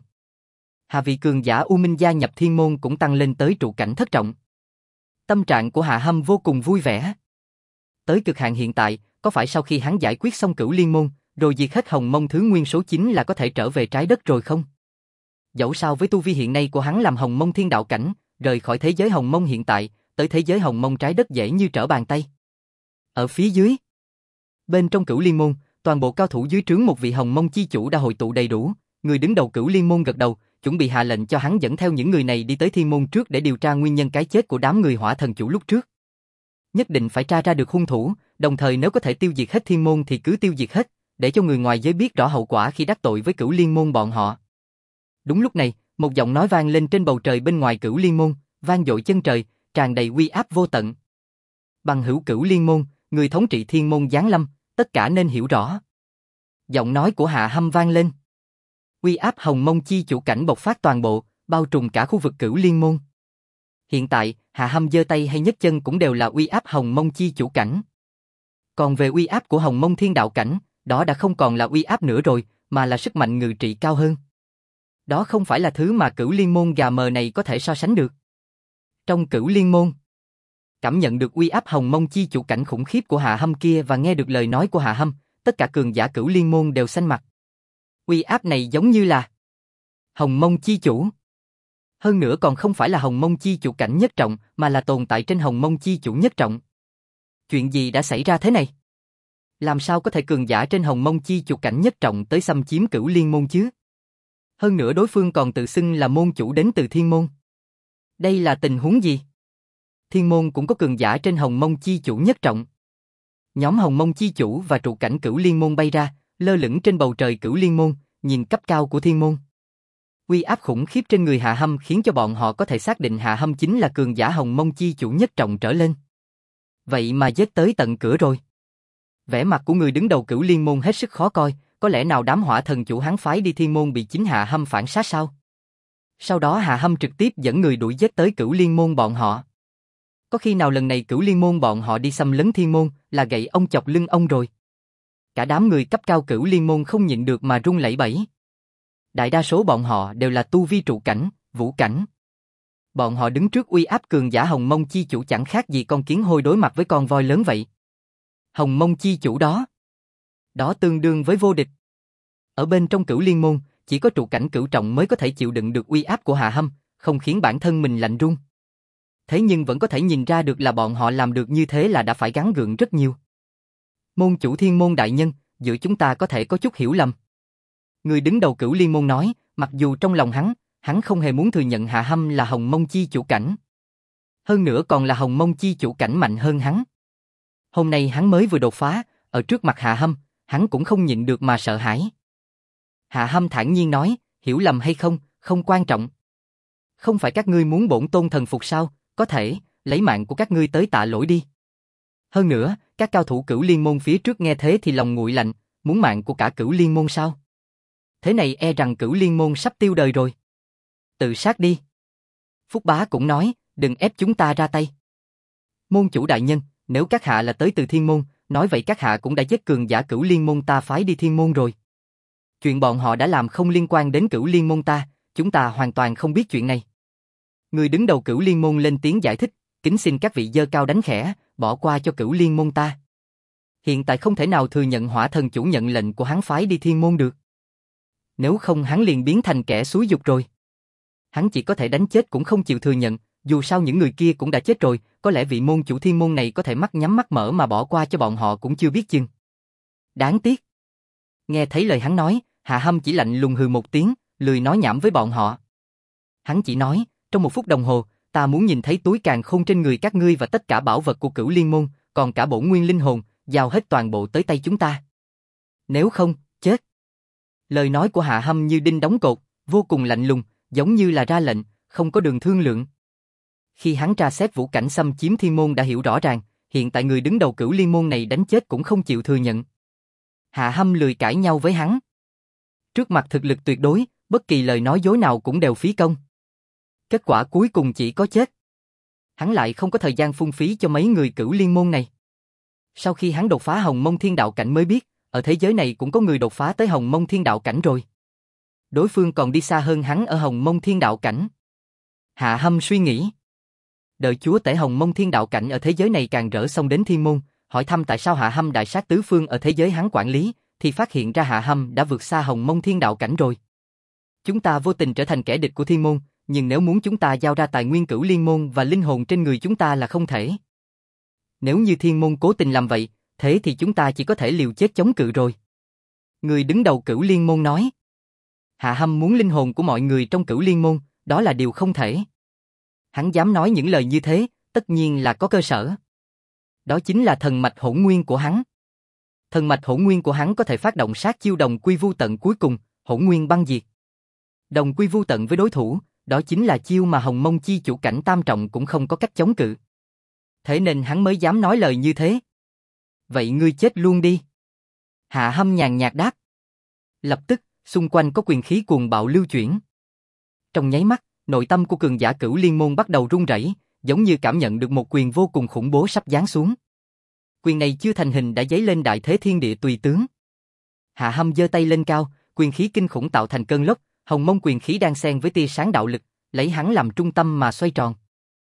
Hạ vị cường giả U Minh gia nhập thiên môn cũng tăng lên tới trụ cảnh thất trọng. Tâm trạng của Hạ Hâm vô cùng vui vẻ. Tới cực hạn hiện tại, có phải sau khi hắn giải quyết xong Cửu Liên môn, rồi diệt hết Hồng Mông thứ nguyên số 9 là có thể trở về trái đất rồi không? Dẫu sao với tu vi hiện nay của hắn làm Hồng Mông thiên đạo cảnh, rời khỏi thế giới Hồng Mông hiện tại, tới thế giới Hồng Mông trái đất dễ như trở bàn tay. Ở phía dưới, bên trong Cửu Liên môn, toàn bộ cao thủ dưới trướng một vị Hồng Mông chi chủ đã hội tụ đầy đủ, người đứng đầu Cửu Liên môn gật đầu, chuẩn bị hạ lệnh cho hắn dẫn theo những người này đi tới thiên môn trước để điều tra nguyên nhân cái chết của đám người Hỏa Thần chủ lúc trước. Nhất định phải tra ra được hung thủ, đồng thời nếu có thể tiêu diệt hết thiên môn thì cứ tiêu diệt hết, để cho người ngoài giới biết rõ hậu quả khi đắc tội với Cửu Liên môn bọn họ. Đúng lúc này, một giọng nói vang lên trên bầu trời bên ngoài Cửu Liên môn, vang dội chân trời, tràn đầy uy áp vô tận. Bằng hữu Cửu Liên môn, người thống trị thiên môn giáng lâm, tất cả nên hiểu rõ. Giọng nói của Hạ Hâm vang lên. Uy áp Hồng Mông chi chủ cảnh bộc phát toàn bộ, bao trùm cả khu vực Cửu Liên môn. Hiện tại, Hạ Hâm giơ tay hay nhấc chân cũng đều là uy áp Hồng Mông chi chủ cảnh. Còn về uy áp của Hồng Mông thiên đạo cảnh, đó đã không còn là uy áp nữa rồi, mà là sức mạnh ngự trị cao hơn. Đó không phải là thứ mà Cửu Liên môn gà mờ này có thể so sánh được. Trong Cửu Liên môn, cảm nhận được uy áp Hồng Mông chi chủ cảnh khủng khiếp của Hạ Hâm kia và nghe được lời nói của Hạ Hâm, tất cả cường giả Cửu Liên môn đều xanh mặt. Uy áp này giống như là Hồng Mông chi chủ. Hơn nữa còn không phải là Hồng Mông chi chủ cảnh nhất trọng, mà là tồn tại trên Hồng Mông chi chủ nhất trọng. Chuyện gì đã xảy ra thế này? Làm sao có thể cường giả trên Hồng Mông chi chủ cảnh nhất trọng tới xâm chiếm Cửu Liên môn chứ? Hơn nữa đối phương còn tự xưng là môn chủ đến từ thiên môn. Đây là tình huống gì? Thiên môn cũng có cường giả trên Hồng Mông chi chủ nhất trọng. Nhóm Hồng Mông chi chủ và trụ cảnh Cửu Liên môn bay ra, lơ lửng trên bầu trời Cửu Liên môn, nhìn cấp cao của thiên môn. Uy áp khủng khiếp trên người Hạ Hâm khiến cho bọn họ có thể xác định Hạ Hâm chính là cường giả Hồng Mông chi chủ nhất trọng trở lên. Vậy mà giết tới tận cửa rồi. Vẻ mặt của người đứng đầu Cửu Liên môn hết sức khó coi, có lẽ nào đám Hỏa Thần chủ hắn phái đi thiên môn bị chính Hạ Hâm phản sát sao? Sau đó Hạ Hâm trực tiếp dẫn người đuổi giết tới Cửu Liên môn bọn họ. Có khi nào lần này Cửu Liên môn bọn họ đi xâm lấn thiên môn là gậy ông chọc lưng ông rồi? Cả đám người cấp cao Cửu Liên môn không nhịn được mà run lẩy bẩy. Đại đa số bọn họ đều là tu vi trụ cảnh, vũ cảnh. Bọn họ đứng trước uy áp cường giả Hồng Mông chi chủ chẳng khác gì con kiến hôi đối mặt với con voi lớn vậy. Hồng Mông chi chủ đó tương đương với vô địch. Ở bên trong Cửu Liên môn, chỉ có trụ cảnh cửu trọng mới có thể chịu đựng được uy áp của Hạ Hâm, không khiến bản thân mình lạnh run. Thế nhưng vẫn có thể nhìn ra được là bọn họ làm được như thế là đã phải gắng gượng rất nhiều. Môn chủ thiên môn đại nhân, giữa chúng ta có thể có chút hiểu lầm. Người đứng đầu Cửu Liên môn nói, mặc dù trong lòng hắn không hề muốn thừa nhận Hạ Hâm là Hồng Mông chi chủ cảnh. Hơn nữa còn là Hồng Mông chi chủ cảnh mạnh hơn hắn. Hôm nay hắn mới vừa đột phá, ở trước mặt Hạ Hâm, hắn cũng không nhịn được mà sợ hãi. Hạ Hâm thản nhiên nói, hiểu lầm hay không, không quan trọng. Không phải các ngươi muốn bổn tôn thần phục sao, có thể, lấy mạng của các ngươi tới tạ lỗi đi. Hơn nữa, các cao thủ Cửu Liên môn phía trước nghe thế thì lòng nguội lạnh, muốn mạng của cả Cửu Liên môn sao? Thế này e rằng Cửu Liên môn sắp tiêu đời rồi. Tự sát đi. Phúc Bá cũng nói, đừng ép chúng ta ra tay. Môn chủ đại nhân, nếu các hạ là tới từ thiên môn, nói vậy các hạ cũng đã giết cường giả Cửu Liên môn ta phái đi thiên môn rồi. Chuyện bọn họ đã làm không liên quan đến Cửu Liên môn ta, chúng ta hoàn toàn không biết chuyện này. Người đứng đầu Cửu Liên môn lên tiếng giải thích, kính xin các vị giơ cao đánh khẽ, bỏ qua cho Cửu Liên môn ta. Hiện tại không thể nào thừa nhận Hỏa Thần chủ nhận lệnh của hắn phái đi Thiên môn được. Nếu không hắn liền biến thành kẻ xúi giục rồi. Hắn chỉ có thể đánh chết cũng không chịu thừa nhận, dù sao những người kia cũng đã chết rồi, có lẽ vị môn chủ Thiên môn này có thể mắt nhắm mắt mở mà bỏ qua cho bọn họ cũng chưa biết chừng. Đáng tiếc. Nghe thấy lời hắn nói, Hạ Hâm chỉ lạnh lùng hừ một tiếng, lười nói nhảm với bọn họ. Hắn chỉ nói, trong 1 phút đồng hồ, ta muốn nhìn thấy túi càn khôn trên người các ngươi và tất cả bảo vật của Cửu Liên môn, còn cả bổn nguyên linh hồn, giao hết toàn bộ tới tay chúng ta. Nếu không, chết. Lời nói của Hạ Hâm như đinh đóng cột, vô cùng lạnh lùng, giống như là ra lệnh, không có đường thương lượng. Khi hắn tra xét Vũ Cảnh xâm chiếm Thiên môn đã hiểu rõ ràng, hiện tại người đứng đầu Cửu Liên môn này đánh chết cũng không chịu thừa nhận. Hạ Hâm lười cãi nhau với hắn. Trước mặt thực lực tuyệt đối, bất kỳ lời nói dối nào cũng đều phí công. Kết quả cuối cùng chỉ có chết. Hắn lại không có thời gian phung phí cho mấy người Cửu Liên môn này. Sau khi hắn đột phá Hồng Mông Thiên Đạo cảnh mới biết, ở thế giới này cũng có người đột phá tới Hồng Mông Thiên Đạo cảnh rồi. Đối phương còn đi xa hơn hắn ở Hồng Mông Thiên Đạo cảnh. Hạ Hâm suy nghĩ. Đợi chúa tể Hồng Mông Thiên Đạo cảnh ở thế giới này càng rỡ xông đến Thiên môn, hỏi thăm tại sao Hạ Hâm đại sát tứ phương ở thế giới hắn quản lý, thì phát hiện ra Hạ Hâm đã vượt xa Hồng Mông Thiên Đạo cảnh rồi. Chúng ta vô tình trở thành kẻ địch của Thiên môn, nhưng nếu muốn chúng ta giao ra tài nguyên Cửu Liên môn và linh hồn trên người chúng ta là không thể. Nếu như Thiên môn cố tình làm vậy, thế thì chúng ta chỉ có thể liều chết chống cự rồi. Người đứng đầu Cửu Liên môn nói. Hạ Hâm muốn linh hồn của mọi người trong Cửu Liên môn, đó là điều không thể. Hắn dám nói những lời như thế, tất nhiên là có cơ sở. Đó chính là thần mạch hỗn nguyên của hắn. Thần mạch hỗn nguyên của hắn có thể phát động sát chiêu đồng quy vu tận cuối cùng, hỗn nguyên băng diệt. Đồng quy vu tận với đối thủ, đó chính là chiêu mà Hồng Mông chi chủ cảnh tam trọng cũng không có cách chống cự. Thế nên hắn mới dám nói lời như thế. Vậy ngươi chết luôn đi. Hạ Hâm nhàn nhạt đáp. Lập tức, xung quanh có quyền khí cuồng bạo lưu chuyển. Trong nháy mắt, nội tâm của cường giả Cửu Liên môn bắt đầu run rẩy, giống như cảm nhận được một quyền vô cùng khủng bố sắp giáng xuống. Quyền này chưa thành hình đã giấy lên đại thế thiên địa tùy tướng. Hạ Hâm giơ tay lên cao, quyền khí kinh khủng tạo thành cơn lốc, Hồng Mông quyền khí đang xen với tia sáng đạo lực, lấy hắn làm trung tâm mà xoay tròn.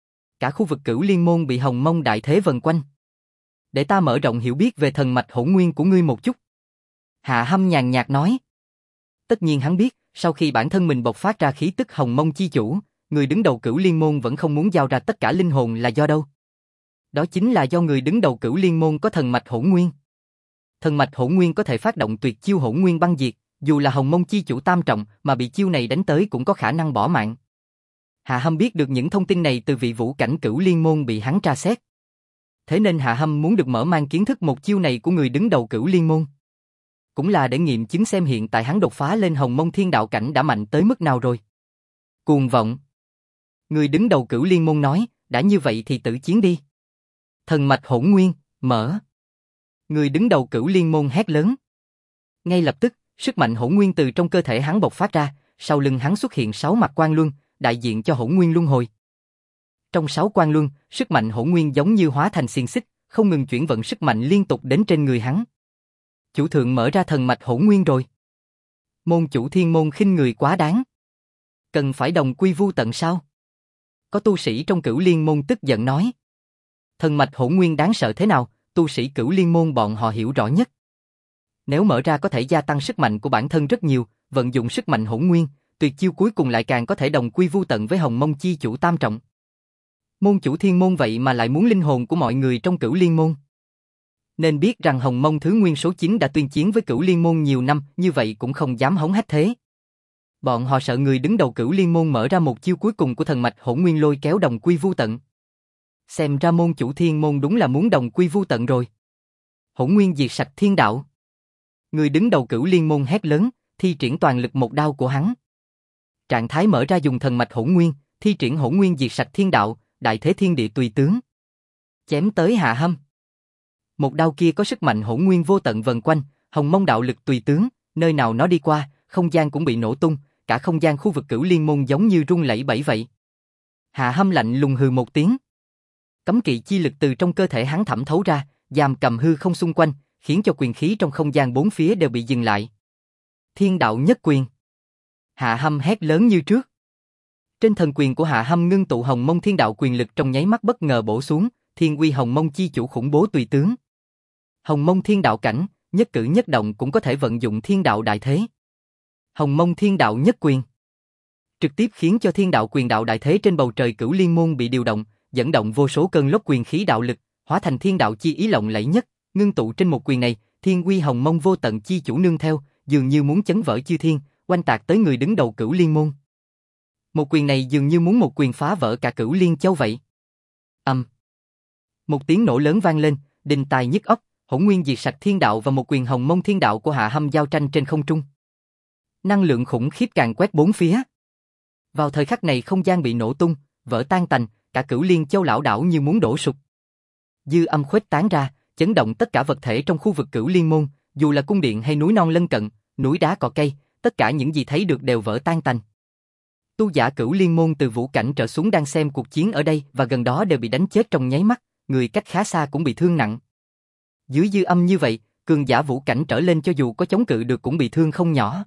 Cả khu vực Cửu Liên môn bị Hồng Mông đại thế vần quanh. Để ta mở rộng hiểu biết về thần mạch hỗn nguyên của ngươi một chút. Hạ Hâm nhàn nhạt nói. Tất nhiên hắn biết, sau khi bản thân mình bộc phát ra khí tức Hồng Mông chi chủ, người đứng đầu Cửu Liên môn vẫn không muốn giao ra tất cả linh hồn là do đâu. Đó chính là do người đứng đầu Cửu Liên môn có thần mạch hỗn nguyên. Thần mạch hỗn nguyên có thể phát động tuyệt chiêu hỗn nguyên băng diệt, dù là Hồng Mông chi chủ tam trọng mà bị chiêu này đánh tới cũng có khả năng bỏ mạng. Hạ Hâm biết được những thông tin này từ vị vũ cảnh Cửu Liên môn bị hắn tra xét. Thế nên Hạ Hâm muốn được mở mang kiến thức một chiêu này của người đứng đầu Cửu Liên môn. Cũng là để nghiệm chứng xem hiện tại hắn đột phá lên Hồng Mông Thiên Đạo cảnh đã mạnh tới mức nào rồi. Cuồng vọng. Người đứng đầu Cửu Liên môn nói, đã như vậy thì tự chiến đi. Thần mạch hỗn nguyên, mở. Người đứng đầu Cửu Liên môn hét lớn. Ngay lập tức, sức mạnh hỗn nguyên từ trong cơ thể hắn bộc phát ra, sau lưng hắn xuất hiện 6 mặt quang luân, đại diện cho hỗn nguyên luân hồi. Trong 6 quang luân, sức mạnh hỗn nguyên giống như hóa thành xiềng xích, không ngừng chuyển vận sức mạnh liên tục đến trên người hắn. Chủ thượng mở ra thần mạch hỗn nguyên rồi. Môn chủ Thiên môn khinh người quá đáng. Cần phải đồng quy vu tận sao? Có tu sĩ trong Cửu Liên môn tức giận nói. Thần mạch hỗn nguyên đáng sợ thế nào, tu sĩ Cửu Liên môn bọn họ hiểu rõ nhất. Nếu mở ra có thể gia tăng sức mạnh của bản thân rất nhiều, vận dụng sức mạnh hỗn nguyên, tuyệt chiêu cuối cùng lại càng có thể đồng quy vu tận với Hồng Mông chi chủ tam trọng. Môn chủ Thiên môn vậy mà lại muốn linh hồn của mọi người trong Cửu Liên môn. Nên biết rằng Hồng Mông thứ nguyên số 9 đã tuyên chiến với Cửu Liên môn nhiều năm, như vậy cũng không dám hống hách thế. Bọn họ sợ người đứng đầu Cửu Liên môn mở ra một chiêu cuối cùng của thần mạch hỗn nguyên lôi kéo đồng quy vu tận. Xem ra môn chủ Thiên môn đúng là muốn đồng quy vu tận rồi. Hỗn nguyên diệt sạch thiên đạo. Người đứng đầu Cửu Liên môn hét lớn, thi triển toàn lực một đao của hắn. Trạng thái mở ra dùng thần mạch hỗn nguyên, thi triển hỗn nguyên diệt sạch thiên đạo, đại thế thiên địa tùy tướng. Chém tới Hạ Hâm. Một đao kia có sức mạnh hỗn nguyên vô tận vần quanh, Hồng Mông đạo lực tùy tướng, nơi nào nó đi qua, không gian cũng bị nổ tung, cả không gian khu vực Cửu Liên môn giống như rung lẩy bẩy vậy. Hạ Hâm lạnh lùng hừ một tiếng. Cấm kỵ chi lực từ trong cơ thể hắn thẩm thấu ra, giam cầm hư không xung quanh, khiến cho quyền khí trong không gian bốn phía đều bị dừng lại. Thiên đạo nhất quyền. Hạ Hâm hét lớn như trước. Trên thần quyền của Hạ Hâm ngưng tụ Hồng Mông Thiên Đạo quyền lực trong nháy mắt bất ngờ bổ xuống, thiên uy Hồng Mông chi chủ khủng bố tùy tướng. Hồng Mông Thiên Đạo cảnh, nhất cử nhất động cũng có thể vận dụng thiên đạo đại thế. Hồng Mông Thiên Đạo nhất quyền, trực tiếp khiến cho thiên đạo quyền đạo đại thế trên bầu trời Cửu Liên Môn bị điều động, dẫn động vô số cơn lốc quyền khí đạo lực, hóa thành thiên đạo chi ý lộng lẫy nhất, ngưng tụ trên một quyền này, thiên uy Hồng Mông vô tận chi chủ nương theo, dường như muốn chấn vỡ chư thiên, oanh tạc tới người đứng đầu Cửu Liên Môn. Một quyền này dường như muốn một quyền phá vỡ cả Cửu Liên Châu vậy. Một tiếng nổ lớn vang lên, đinh tai nhức óc, Hỗn Nguyên diệt sạch thiên đạo và một quyền Hồng Mông Thiên Đạo của Hạ Hâm giao tranh trên không trung. Năng lượng khủng khiếp càn quét bốn phía. Vào thời khắc này không gian bị nổ tung, vỡ tan tành, cả Cửu Liên Châu lảo đảo như muốn đổ sụp. Dư âm khuếch tán ra, chấn động tất cả vật thể trong khu vực Cửu Liên Môn, dù là cung điện hay núi non lân cận, núi đá cỏ cây, tất cả những gì thấy được đều vỡ tan tành. Tu giả Cửu Liên Môn từ vũ cảnh trở xuống đang xem cuộc chiến ở đây và gần đó đều bị đánh chết trong nháy mắt, người cách khá xa cũng bị thương nặng. Dưới dư âm như vậy, cường giả vũ cảnh trở lên cho dù có chống cự được cũng bị thương không nhỏ.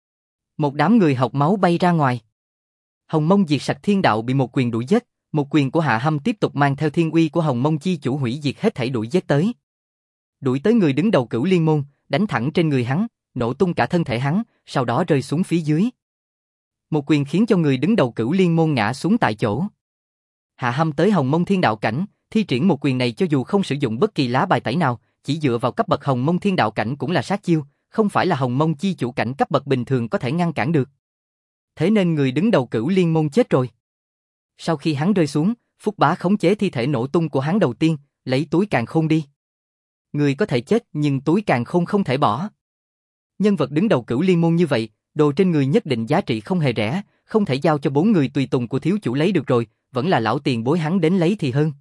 Một đám người học máu bay ra ngoài. Hồng Mông diệt sạch thiên đạo bị một quyền đuổi giết, một quyền của Hạ Hâm tiếp tục mang theo thiên uy của Hồng Mông chi chủ hủy diệt hết thảy đuổi giết tới. Đuổi tới người đứng đầu Cửu Liên Môn, đánh thẳng trên người hắn, nổ tung cả thân thể hắn, sau đó rơi xuống phía dưới. Một quyền khiến cho người đứng đầu Cửu Liên Môn ngã xuống tại chỗ. Hạ Hâm tới Hồng Mông Thiên Đạo cảnh, thi triển một quyền này cho dù không sử dụng bất kỳ lá bài tẩy nào, chỉ dựa vào cấp bậc Hồng Mông Thiên Đạo cảnh cũng là sát chiêu, không phải là Hồng Mông chi chủ cảnh cấp bậc bình thường có thể ngăn cản được. Thế nên người đứng đầu Cửu Liên Môn chết rồi. Sau khi hắn rơi xuống, Phúc Bá khống chế thi thể nổ tung của hắn đầu tiên, lấy túi càn khôn đi. Người có thể chết nhưng túi càn khôn không thể bỏ. Nhân vật đứng đầu Cửu Liên Môn như vậy, đồ trên người nhất định giá trị không hề rẻ, không thể giao cho 4 người tùy tùng của thiếu chủ lấy được rồi, vẫn là lão tiền bối hắn đến lấy thì hơn.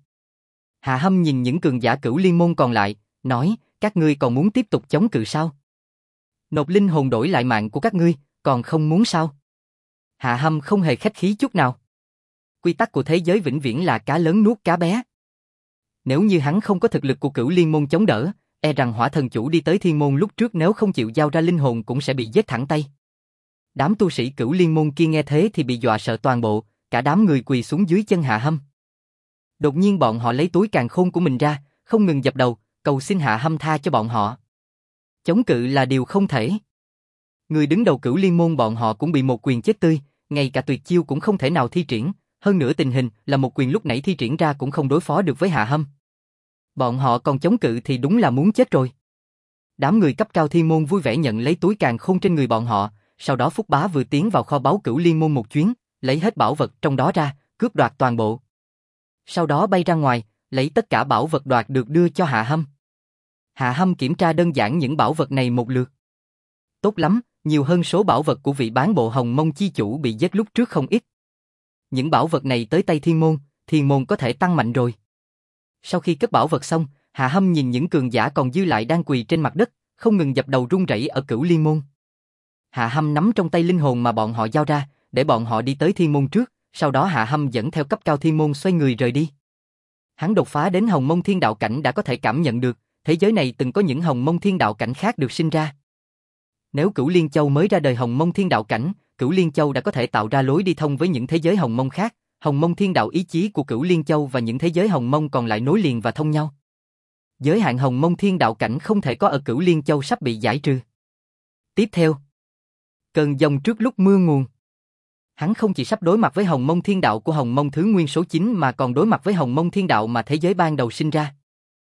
Hạ Hâm nhìn những cường giả Cửu Liên Môn còn lại, nói, các ngươi còn muốn tiếp tục chống cự sao? Nộp linh hồn đổi lại mạng của các ngươi, còn không muốn sao? Hạ Hâm không hề khách khí chút nào. Quy tắc của thế giới vĩnh viễn là cá lớn nuốt cá bé. Nếu như hắn không có thực lực của Cửu Liên Môn chống đỡ, e rằng Hỏa Thần Chủ đi tới Thiên Môn lúc trước nếu không chịu giao ra linh hồn cũng sẽ bị giết thẳng tay. Đám tu sĩ Cửu Liên Môn kia nghe thế thì bị dọa sợ toàn bộ, cả đám người quỳ xuống dưới chân Hạ Hâm. Đột nhiên bọn họ lấy túi càn khôn của mình ra, không ngừng dập đầu, cầu xin Hạ Hâm tha cho bọn họ. Chống cự là điều không thể. Người đứng đầu Cửu Liên Môn bọn họ cũng bị một quyền chết tươi, ngay cả tuyệt chiêu cũng không thể nào thi triển, hơn nữa tình hình là một quyền lúc nãy thi triển ra cũng không đối phó được với Hạ Hâm. Bọn họ còn chống cự thì đúng là muốn chết rồi. Đám người cấp cao Thiên Môn vui vẻ nhận lấy túi càn khôn trên người bọn họ, sau đó Phúc Bá vừa tiến vào kho báu Cửu Liên Môn một chuyến, lấy hết bảo vật trong đó ra, cướp đoạt toàn bộ. Sau đó bay ra ngoài, lấy tất cả bảo vật đoạt được đưa cho Hạ Hâm. Hạ Hâm kiểm tra đơn giản những bảo vật này một lượt. Tốt lắm, nhiều hơn số bảo vật của vị bán bộ Hồng Mông chi chủ bị giết lúc trước không ít. Những bảo vật này tới tay Thiên Môn có thể tăng mạnh rồi. Sau khi cất bảo vật xong, Hạ Hâm nhìn những cường giả còn dư lại đang quỳ trên mặt đất, không ngừng dập đầu run rẩy ở Cửu Liên Môn. Hạ Hâm nắm trong tay linh hồn mà bọn họ giao ra, để bọn họ đi tới Thiên Môn trước, sau đó Hạ Hâm dẫn theo cấp cao Thiên Môn xoay người rời đi. Hắn đột phá đến Hồng Mông Thiên Đạo cảnh đã có thể cảm nhận được, thế giới này từng có những Hồng Mông Thiên Đạo cảnh khác được sinh ra. Nếu Cửu Liên Châu mới ra đời Hồng Mông Thiên Đạo cảnh, Cửu Liên Châu đã có thể tạo ra lối đi thông với những thế giới Hồng Mông khác, Hồng Mông Thiên Đạo ý chí của Cửu Liên Châu và những thế giới Hồng Mông còn lại nối liền và thông nhau. Giới hạn Hồng Mông Thiên Đạo cảnh không thể có ở Cửu Liên Châu sắp bị giải trừ. Tiếp theo, cơn giông trước lúc mưa nguồn. Hắn không chỉ sắp đối mặt với Hồng Mông Thiên Đạo của Hồng Mông thứ nguyên số 9 mà còn đối mặt với Hồng Mông Thiên Đạo mà thế giới ban đầu sinh ra.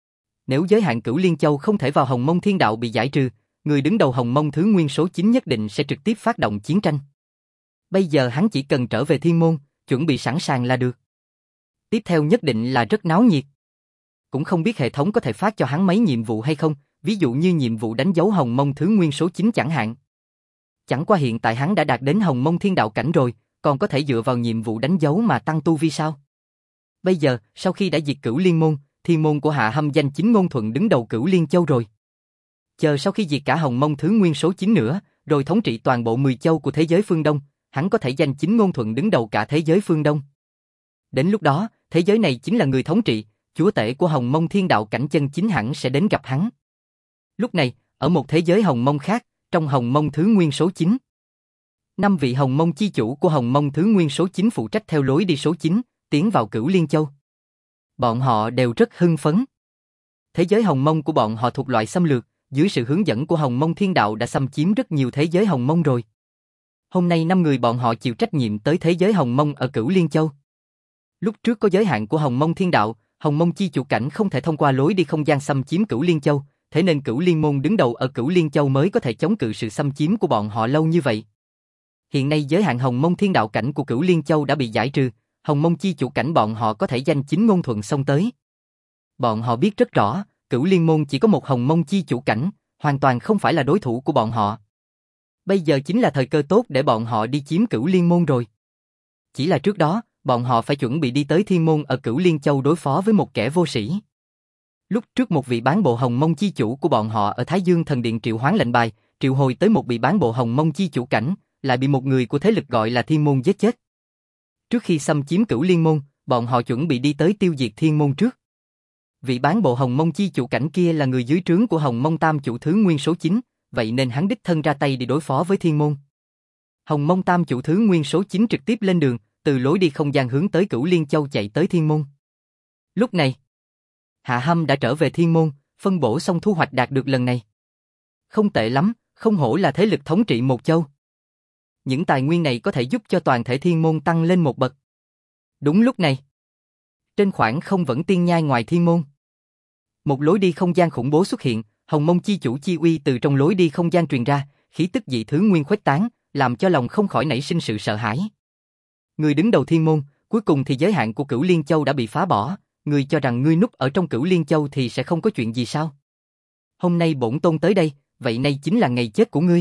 Nếu giới hạn Cửu Liên Châu không thể vào Hồng Mông Thiên Đạo bị giải trừ, người đứng đầu Hồng Mông thứ nguyên số 9 nhất định sẽ trực tiếp phát động chiến tranh. Bây giờ hắn chỉ cần trở về Thiên Môn, chuẩn bị sẵn sàng là được. Tiếp theo nhất định là rất náo nhiệt. Cũng không biết hệ thống có thể phát cho hắn mấy nhiệm vụ hay không, ví dụ như nhiệm vụ đánh dấu Hồng Mông thứ nguyên số 9 chẳng hạn. Chẳng qua hiện tại hắn đã đạt đến Hồng Mông Thiên Đạo cảnh rồi, còn có thể dựa vào nhiệm vụ đánh dấu mà tăng tu vi sao? Bây giờ, sau khi đã diệt Cửu Liên Môn, Thiên Môn của Hạ Hâm danh chính ngôn thuận đứng đầu Cửu Liên Châu rồi. Chờ sau khi diệt cả Hồng Mông thứ nguyên số 9 nữa, rồi thống trị toàn bộ 10 châu của thế giới phương Đông, hắn có thể danh chính ngôn thuận đứng đầu cả thế giới phương Đông. Đến lúc đó, thế giới này chính là người thống trị, chúa tể của Hồng Mông Thiên Đạo cảnh chân chính hẳn sẽ đến gặp hắn. Lúc này, ở một thế giới Hồng Mông khác, trong Hồng Mông thứ nguyên số 9, Năm vị Hồng Mông chi chủ của Hồng Mông Thứ Nguyên số 9 phụ trách theo lối đi số 9, tiến vào Cửu Liên Châu. Bọn họ đều rất hưng phấn. Thế giới Hồng Mông của bọn họ thuộc loại xâm lược, dưới sự hướng dẫn của Hồng Mông Thiên Đạo đã xâm chiếm rất nhiều thế giới Hồng Mông rồi. Hôm nay 5 người bọn họ chịu trách nhiệm tới thế giới Hồng Mông ở Cửu Liên Châu. Lúc trước có giới hạn của Hồng Mông Thiên Đạo, Hồng Mông chi chủ cảnh không thể thông qua lối đi không gian xâm chiếm Cửu Liên Châu, thế nên Cửu Liên Môn đứng đầu ở Cửu Liên Châu mới có thể chống cự sự xâm chiếm của bọn họ lâu như vậy. Hiện nay giới hạn Hồng Mông Thiên Đạo cảnh của Cửu Liên Châu đã bị giải trừ, Hồng Mông chi chủ cảnh bọn họ có thể danh chính ngôn thuận xông tới. Bọn họ biết rất rõ, Cửu Liên Môn chỉ có một Hồng Mông chi chủ cảnh, hoàn toàn không phải là đối thủ của bọn họ. Bây giờ chính là thời cơ tốt để bọn họ đi chiếm Cửu Liên Môn rồi. Chỉ là trước đó, bọn họ phải chuẩn bị đi tới Thiên Môn ở Cửu Liên Châu đối phó với một kẻ vô sĩ. Lúc trước một vị bán bộ Hồng Mông chi chủ của bọn họ ở Thái Dương Thần Điện triệu hoán lệnh bài, triệu hồi tới một vị bán bộ Hồng Mông chi chủ cảnh, lại bị một người của thế lực gọi là Thiên Môn giết chết. Trước khi xâm chiếm Cửu Liên Môn, bọn họ chuẩn bị đi tới tiêu diệt Thiên Môn trước. Vị bán bộ Hồng Mông chi chủ cảnh kia là người dưới trướng của Hồng Mông Tam chủ thứ nguyên số 9, vậy nên hắn đích thân ra tay để đối phó với Thiên Môn. Hồng Mông Tam chủ thứ nguyên số 9 trực tiếp lên đường, từ lối đi không gian hướng tới Cửu Liên Châu chạy tới Thiên Môn. Lúc này, Hạ Hâm đã trở về Thiên Môn, phân bổ xong thu hoạch đạt được lần này. Không tệ lắm, không hổ là thế lực thống trị một châu. Những tài nguyên này có thể giúp cho toàn thể Thiên Môn tăng lên một bậc. Đúng lúc này, trên khoảng không vẫn tiên nhai ngoài Thiên Môn, một lối đi không gian khủng bố xuất hiện, Hồng Mông chi chủ chi uy từ trong lối đi không gian truyền ra, khí tức dị thứ nguyên khuếch tán, làm cho lòng không khỏi nảy sinh sự sợ hãi. Người đứng đầu Thiên Môn, cuối cùng thì giới hạn của Cửu Liên Châu đã bị phá bỏ, người cho rằng ngươi núp ở trong Cửu Liên Châu thì sẽ không có chuyện gì sao? Hôm nay bổn tôn tới đây, vậy nay chính là ngày chết của ngươi.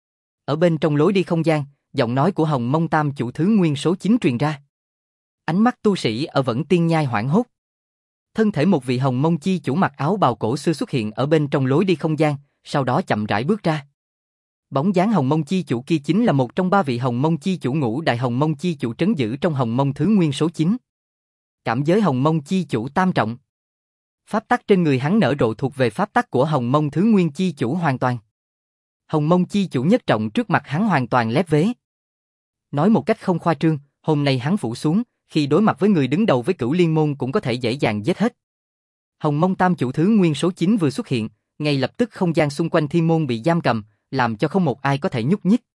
Ở bên trong lối đi không gian, giọng nói của Hồng Mông Tam chủ thứ nguyên số 9 truyền ra. Ánh mắt tu sĩ ở Vẫn Tiên Nhai hoảng hốt. Thân thể một vị Hồng Mông chi chủ mặc áo bào cổ xưa xuất hiện ở bên trong lối đi không gian, sau đó chậm rãi bước ra. Bóng dáng Hồng Mông chi chủ kia chính là một trong 3 vị Hồng Mông chi chủ ngũ đại Hồng Mông chi chủ trấn giữ trong Hồng Mông thứ nguyên số 9. Cảm giới Hồng Mông chi chủ tam trọng. Pháp tắc trên người hắn nở rộ thuộc về pháp tắc của Hồng Mông thứ nguyên chi chủ hoàn toàn. Hồng Mông chi chủ nhất trọng trước mặt hắn hoàn toàn lép vế. Nói một cách không khoa trương, hôm nay hắn phủ xuống, khi đối mặt với người đứng đầu với Cửu Liên Môn cũng có thể dễ dàng giết hết. Hồng Mông Tam chủ thứ nguyên số 9 vừa xuất hiện, ngay lập tức không gian xung quanh Thiên Môn bị giam cầm, làm cho không một ai có thể nhúc nhích.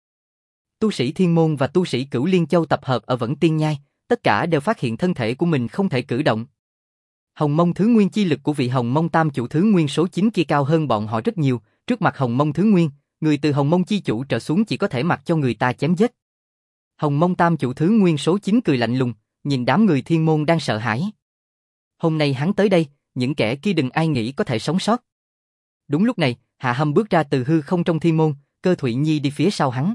Tu sĩ Thiên Môn và tu sĩ Cửu Liên Châu tập hợp ở Vẫn Tiên Nhai, tất cả đều phát hiện thân thể của mình không thể cử động. Hồng Mông thứ nguyên chi lực của vị Hồng Mông Tam chủ thứ nguyên số 9 kia cao hơn bọn họ rất nhiều, trước mặt Hồng Mông thứ nguyên, người từ Hồng Mông chi chủ trở xuống chỉ có thể mặc cho người ta chém giết. Hồng Mông Tam chủ thứ nguyên số 9 cười lạnh lùng, nhìn đám người Thiên Môn đang sợ hãi. Hôm nay hắn tới đây, những kẻ kia đừng ai nghĩ có thể sống sót. Đúng lúc này, Hạ Hâm bước ra từ hư không trong Thiên Môn, Cơ Thụy Nhi đi phía sau hắn.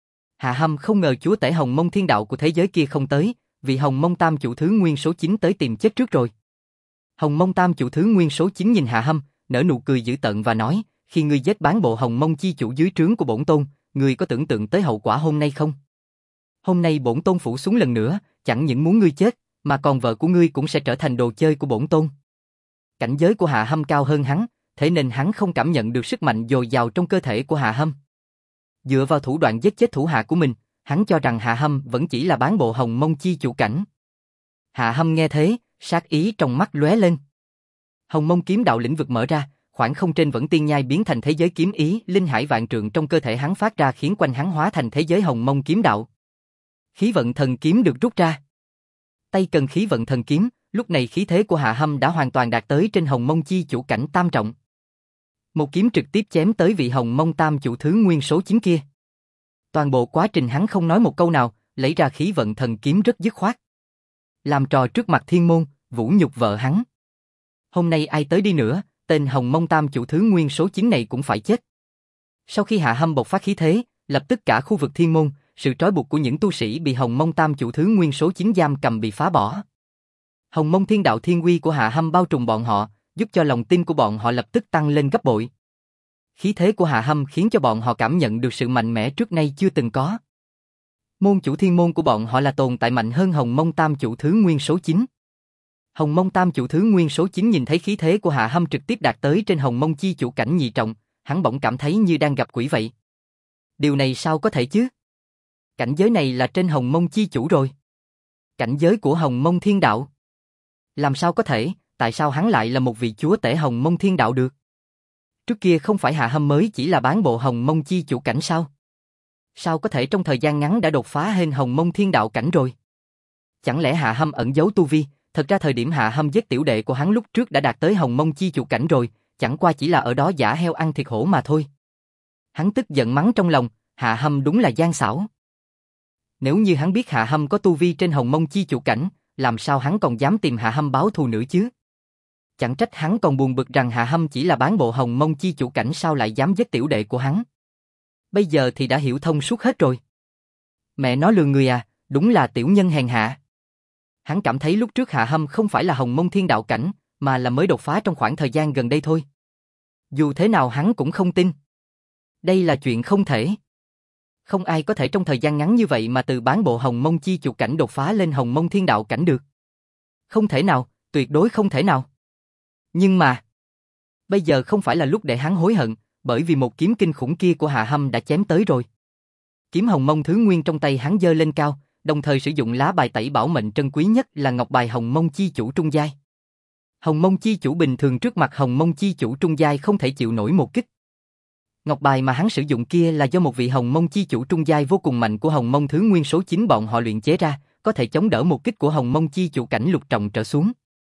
Hạ Hâm không ngờ chúa tể Hồng Mông Thiên Đạo của thế giới kia không tới, vị Hồng Mông Tam chủ thứ nguyên số 9 tới tìm chết trước rồi. Hồng Mông Tam chủ thứ nguyên số 9 nhìn Hạ Hâm, nở nụ cười dữ tợn và nói, khi ngươi giết bán bộ Hồng Mông chi chủ dưới trướng của bổn tôn, ngươi có tưởng tượng tới hậu quả hôm nay không? Hôm nay bổn tôn phủ xuống lần nữa, chẳng những muốn ngươi chết, mà còn vợ của ngươi cũng sẽ trở thành đồ chơi của bổn tôn. Cảnh giới của Hạ Hâm cao hơn hắn, thế nên hắn không cảm nhận được sức mạnh dồi dào trong cơ thể của Hạ Hâm. Dựa vào thủ đoạn giết chết thủ hạ của mình, hắn cho rằng Hạ Hâm vẫn chỉ là bán bộ Hồng Mông chi chủ cảnh. Hạ Hâm nghe thế, sát ý trong mắt lóe lên. Hồng Mông kiếm đạo lĩnh vực mở ra, khoảng không trên Vẫn Tiên Nhai biến thành thế giới kiếm ý, linh hải vạn trượng trong cơ thể hắn phát ra khiến quanh hắn hóa thành thế giới Hồng Mông kiếm đạo. Khí vận thần kiếm được rút ra. Tay cần khí vận thần kiếm, lúc này khí thế của Hạ Hâm đã hoàn toàn đạt tới trên Hồng Mông chi chủ cảnh tam trọng. Một kiếm trực tiếp chém tới vị Hồng Mông Tam chủ thứ nguyên số 9 kia. Toàn bộ quá trình hắn không nói một câu nào, lấy ra khí vận thần kiếm rất dứt khoát. Làm trò trước mặt Thiên Môn, vũ nhục vợ hắn. Hôm nay ai tới đi nữa, tên Hồng Mông Tam chủ thứ nguyên số 9 này cũng phải chết. Sau khi Hạ Hâm bộc phát khí thế, lập tức cả khu vực Thiên Môn, sự trói buộc của những tu sĩ bị Hồng Mông Tam chủ thứ nguyên số 9 giam cầm bị phá bỏ. Hồng Mông Thiên Đạo Thiên Uy của Hạ Hâm bao trùm bọn họ, giúp cho lòng tin của bọn họ lập tức tăng lên gấp bội. Khí thế của Hạ Hâm khiến cho bọn họ cảm nhận được sự mạnh mẽ trước nay chưa từng có. Môn chủ Thiên Môn của bọn họ là tồn tại mạnh hơn Hồng Mông Tam chủ thứ nguyên số 9. Hồng Mông Tam chủ thứ nguyên số 9 nhìn thấy khí thế của Hạ Hâm trực tiếp đạt tới trên Hồng Mông chi chủ cảnh nhị trọng, hắn bỗng cảm thấy như đang gặp quỷ vậy. Điều này sao có thể chứ? Cảnh giới này là trên Hồng Mông Chi Chủ rồi. Cảnh giới của Hồng Mông Thiên Đạo. Làm sao có thể, tại sao hắn lại là một vị chúa tể Hồng Mông Thiên Đạo được? Trước kia không phải Hạ Hâm mới chỉ là bán bộ Hồng Mông Chi Chủ cảnh sao? Sao có thể trong thời gian ngắn đã đột phá lên Hồng Mông Thiên Đạo cảnh rồi? Chẳng lẽ Hạ Hâm ẩn giấu tu vi? Thật ra thời điểm Hạ Hâm giết tiểu đệ của hắn lúc trước đã đạt tới Hồng Mông Chi Chủ cảnh rồi, chẳng qua chỉ là ở đó giả heo ăn thịt hổ mà thôi. Hắn tức giận mắng trong lòng, Hạ Hâm đúng là gian xảo. Nếu như hắn biết Hạ Hâm có tu vi trên Hồng Mông Chi Chủ cảnh, làm sao hắn còn dám tìm Hạ Hâm báo thù nữa chứ? Chẳng trách hắn còn buồn bực rằng Hạ Hâm chỉ là bán bộ Hồng Mông Chi Chủ cảnh sao lại dám giết tiểu đệ của hắn. Bây giờ thì đã hiểu thông suốt hết rồi. Mẹ nó lừa người à, đúng là tiểu nhân hèn hạ. Hắn cảm thấy lúc trước Hạ Hâm không phải là Hồng Mông Thiên Đạo cảnh, mà là mới đột phá trong khoảng thời gian gần đây thôi. Dù thế nào hắn cũng không tin. Đây là chuyện không thể. Không ai có thể trong thời gian ngắn như vậy mà từ bán bộ Hồng Mông Chi Chủ cảnh đột phá lên Hồng Mông Thiên Đạo cảnh được. Không thể nào, tuyệt đối không thể nào. Nhưng mà, bây giờ không phải là lúc để hắn hối hận, bởi vì một kiếm kinh khủng kia của Hạ Hâm đã chém tới rồi. Kiếm Hồng Mông Thứ Nguyên trong tay hắn giơ lên cao, đồng thời sử dụng lá bài tẩy bảo mệnh trân quý nhất là ngọc bài Hồng Mông Chi Chủ trung giai. Hồng Mông Chi Chủ bình thường trước mặt Hồng Mông Chi Chủ trung giai không thể chịu nổi một kích. Ngọc bài mà hắn sử dụng kia là do một vị Hồng Mông Chi Chủ trung giai vô cùng mạnh của Hồng Mông Thứ Nguyên số 9 bọn họ luyện chế ra, có thể chống đỡ một kích của Hồng Mông Chi Chủ cảnh lục trọng trở xuống.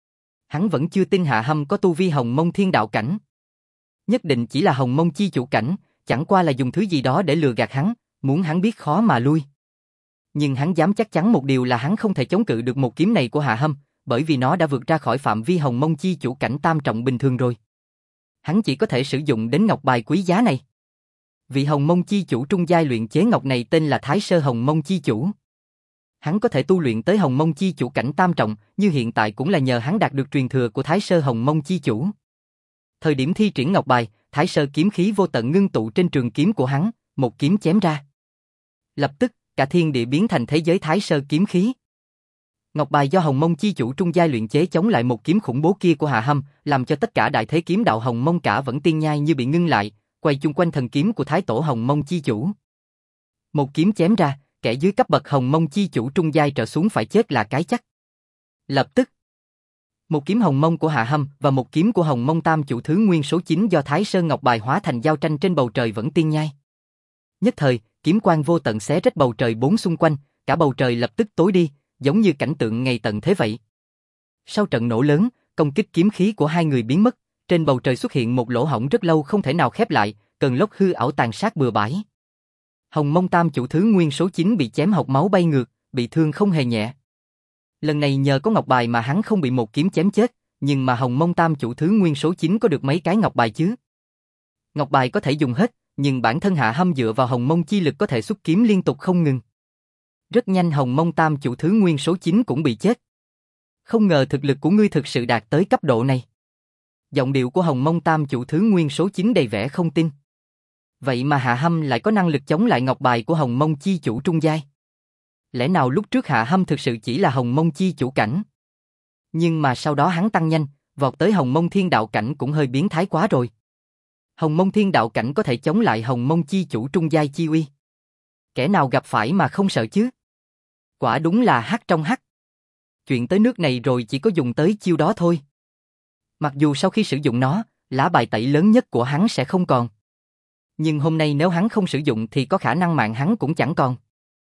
Hắn vẫn chưa tin Hạ Hâm có tu vi Hồng Mông Thiên Đạo cảnh. Nhất định chỉ là Hồng Mông Chi Chủ cảnh, chẳng qua là dùng thứ gì đó để lừa gạt hắn, muốn hắn biết khó mà lui. Nhưng hắn dám chắc chắn một điều là hắn không thể chống cự được một kiếm này của Hạ Hâm, bởi vì nó đã vượt ra khỏi phạm vi Hồng Mông Chi Chủ cảnh tam trọng bình thường rồi. Hắn chỉ có thể sử dụng đến ngọc bài quý giá này. Vị Hồng Mông Chi Chủ trung giai luyện chế ngọc này tên là Thái Sơ Hồng Mông Chi Chủ. Hắn có thể tu luyện tới Hồng Mông Chi Chủ cảnh tam trọng, như hiện tại cũng là nhờ hắn đạt được truyền thừa của Thái Sơ Hồng Mông Chi Chủ. Thời điểm thi triển ngọc bài, Thái Sơ kiếm khí vô tận ngưng tụ trên trường kiếm của hắn, một kiếm chém ra. Lập tức, cả thiên địa biến thành thế giới Thái Sơ kiếm khí. Ngọc bài do Hồng Mông Chi Chủ trung giai luyện chế chống lại một kiếm khủng bố kia của Hạ Hâm, làm cho tất cả đại thế kiếm đạo Hồng Mông cả vẫn tiên nhai như bị ngưng lại, quay chung quanh thần kiếm của Thái Tổ Hồng Mông Chi Chủ. Một kiếm chém ra, kẻ dưới cấp bậc Hồng Mông Chi Chủ trung giai trở xuống phải chết là cái chắc. Lập tức, một kiếm Hồng Mông của Hạ Hâm và một kiếm của Hồng Mông Tam Chủ Thứ Nguyên số 9 do Thái Sơn Ngọc bài hóa thành giao tranh trên bầu trời vẫn tiên nhai. Nhất thời, kiếm quang vô tận xé rách bầu trời bốn xung quanh, cả bầu trời lập tức tối đi, giống như cảnh tượng ngày tận thế vậy. Sau trận nổ lớn, công kích kiếm khí của hai người biến mất, trên bầu trời xuất hiện một lỗ hổng rất lâu không thể nào khép lại, cơn lốc hư ảo tàn sát bừa bãi. Hồng Mông Tam Chủ Thứ Nguyên số 9 bị chém hộc máu bay ngược, bị thương không hề nhẹ. Lần này nhờ có ngọc bài mà hắn không bị một kiếm chém chết, nhưng mà Hồng Mông Tam Chủ Thứ Nguyên số 9 có được mấy cái ngọc bài chứ? Ngọc bài có thể dùng hết, nhưng bản thân Hạ Hâm dựa vào Hồng Mông chi lực có thể xuất kiếm liên tục không ngừng. Rất nhanh Hồng Mông Tam Chủ Thứ Nguyên số 9 cũng bị chết. Không ngờ thực lực của ngươi thực sự đạt tới cấp độ này. Giọng điệu của Hồng Mông Tam Chủ Thứ Nguyên số 9 đầy vẻ không tin. Vậy mà Hạ Hâm lại có năng lực chống lại ngọc bài của Hồng Mông Chi Chủ trung giai. Lẽ nào lúc trước Hạ Hâm thực sự chỉ là Hồng Mông Chi Chủ cảnh? Nhưng mà sau đó hắn tăng nhanh, vọt tới Hồng Mông Thiên Đạo cảnh cũng hơi biến thái quá rồi. Hồng Mông Thiên Đạo cảnh có thể chống lại Hồng Mông Chi Chủ trung giai chi uy. Kẻ nào gặp phải mà không sợ chứ? Quả đúng là hắc trong hắc. Chuyện tới nước này rồi chỉ có dùng tới chiêu đó thôi. Mặc dù sau khi sử dụng nó, lá bài tẩy lớn nhất của hắn sẽ không còn. Nhưng hôm nay nếu hắn không sử dụng thì có khả năng mạng hắn cũng chẳng còn.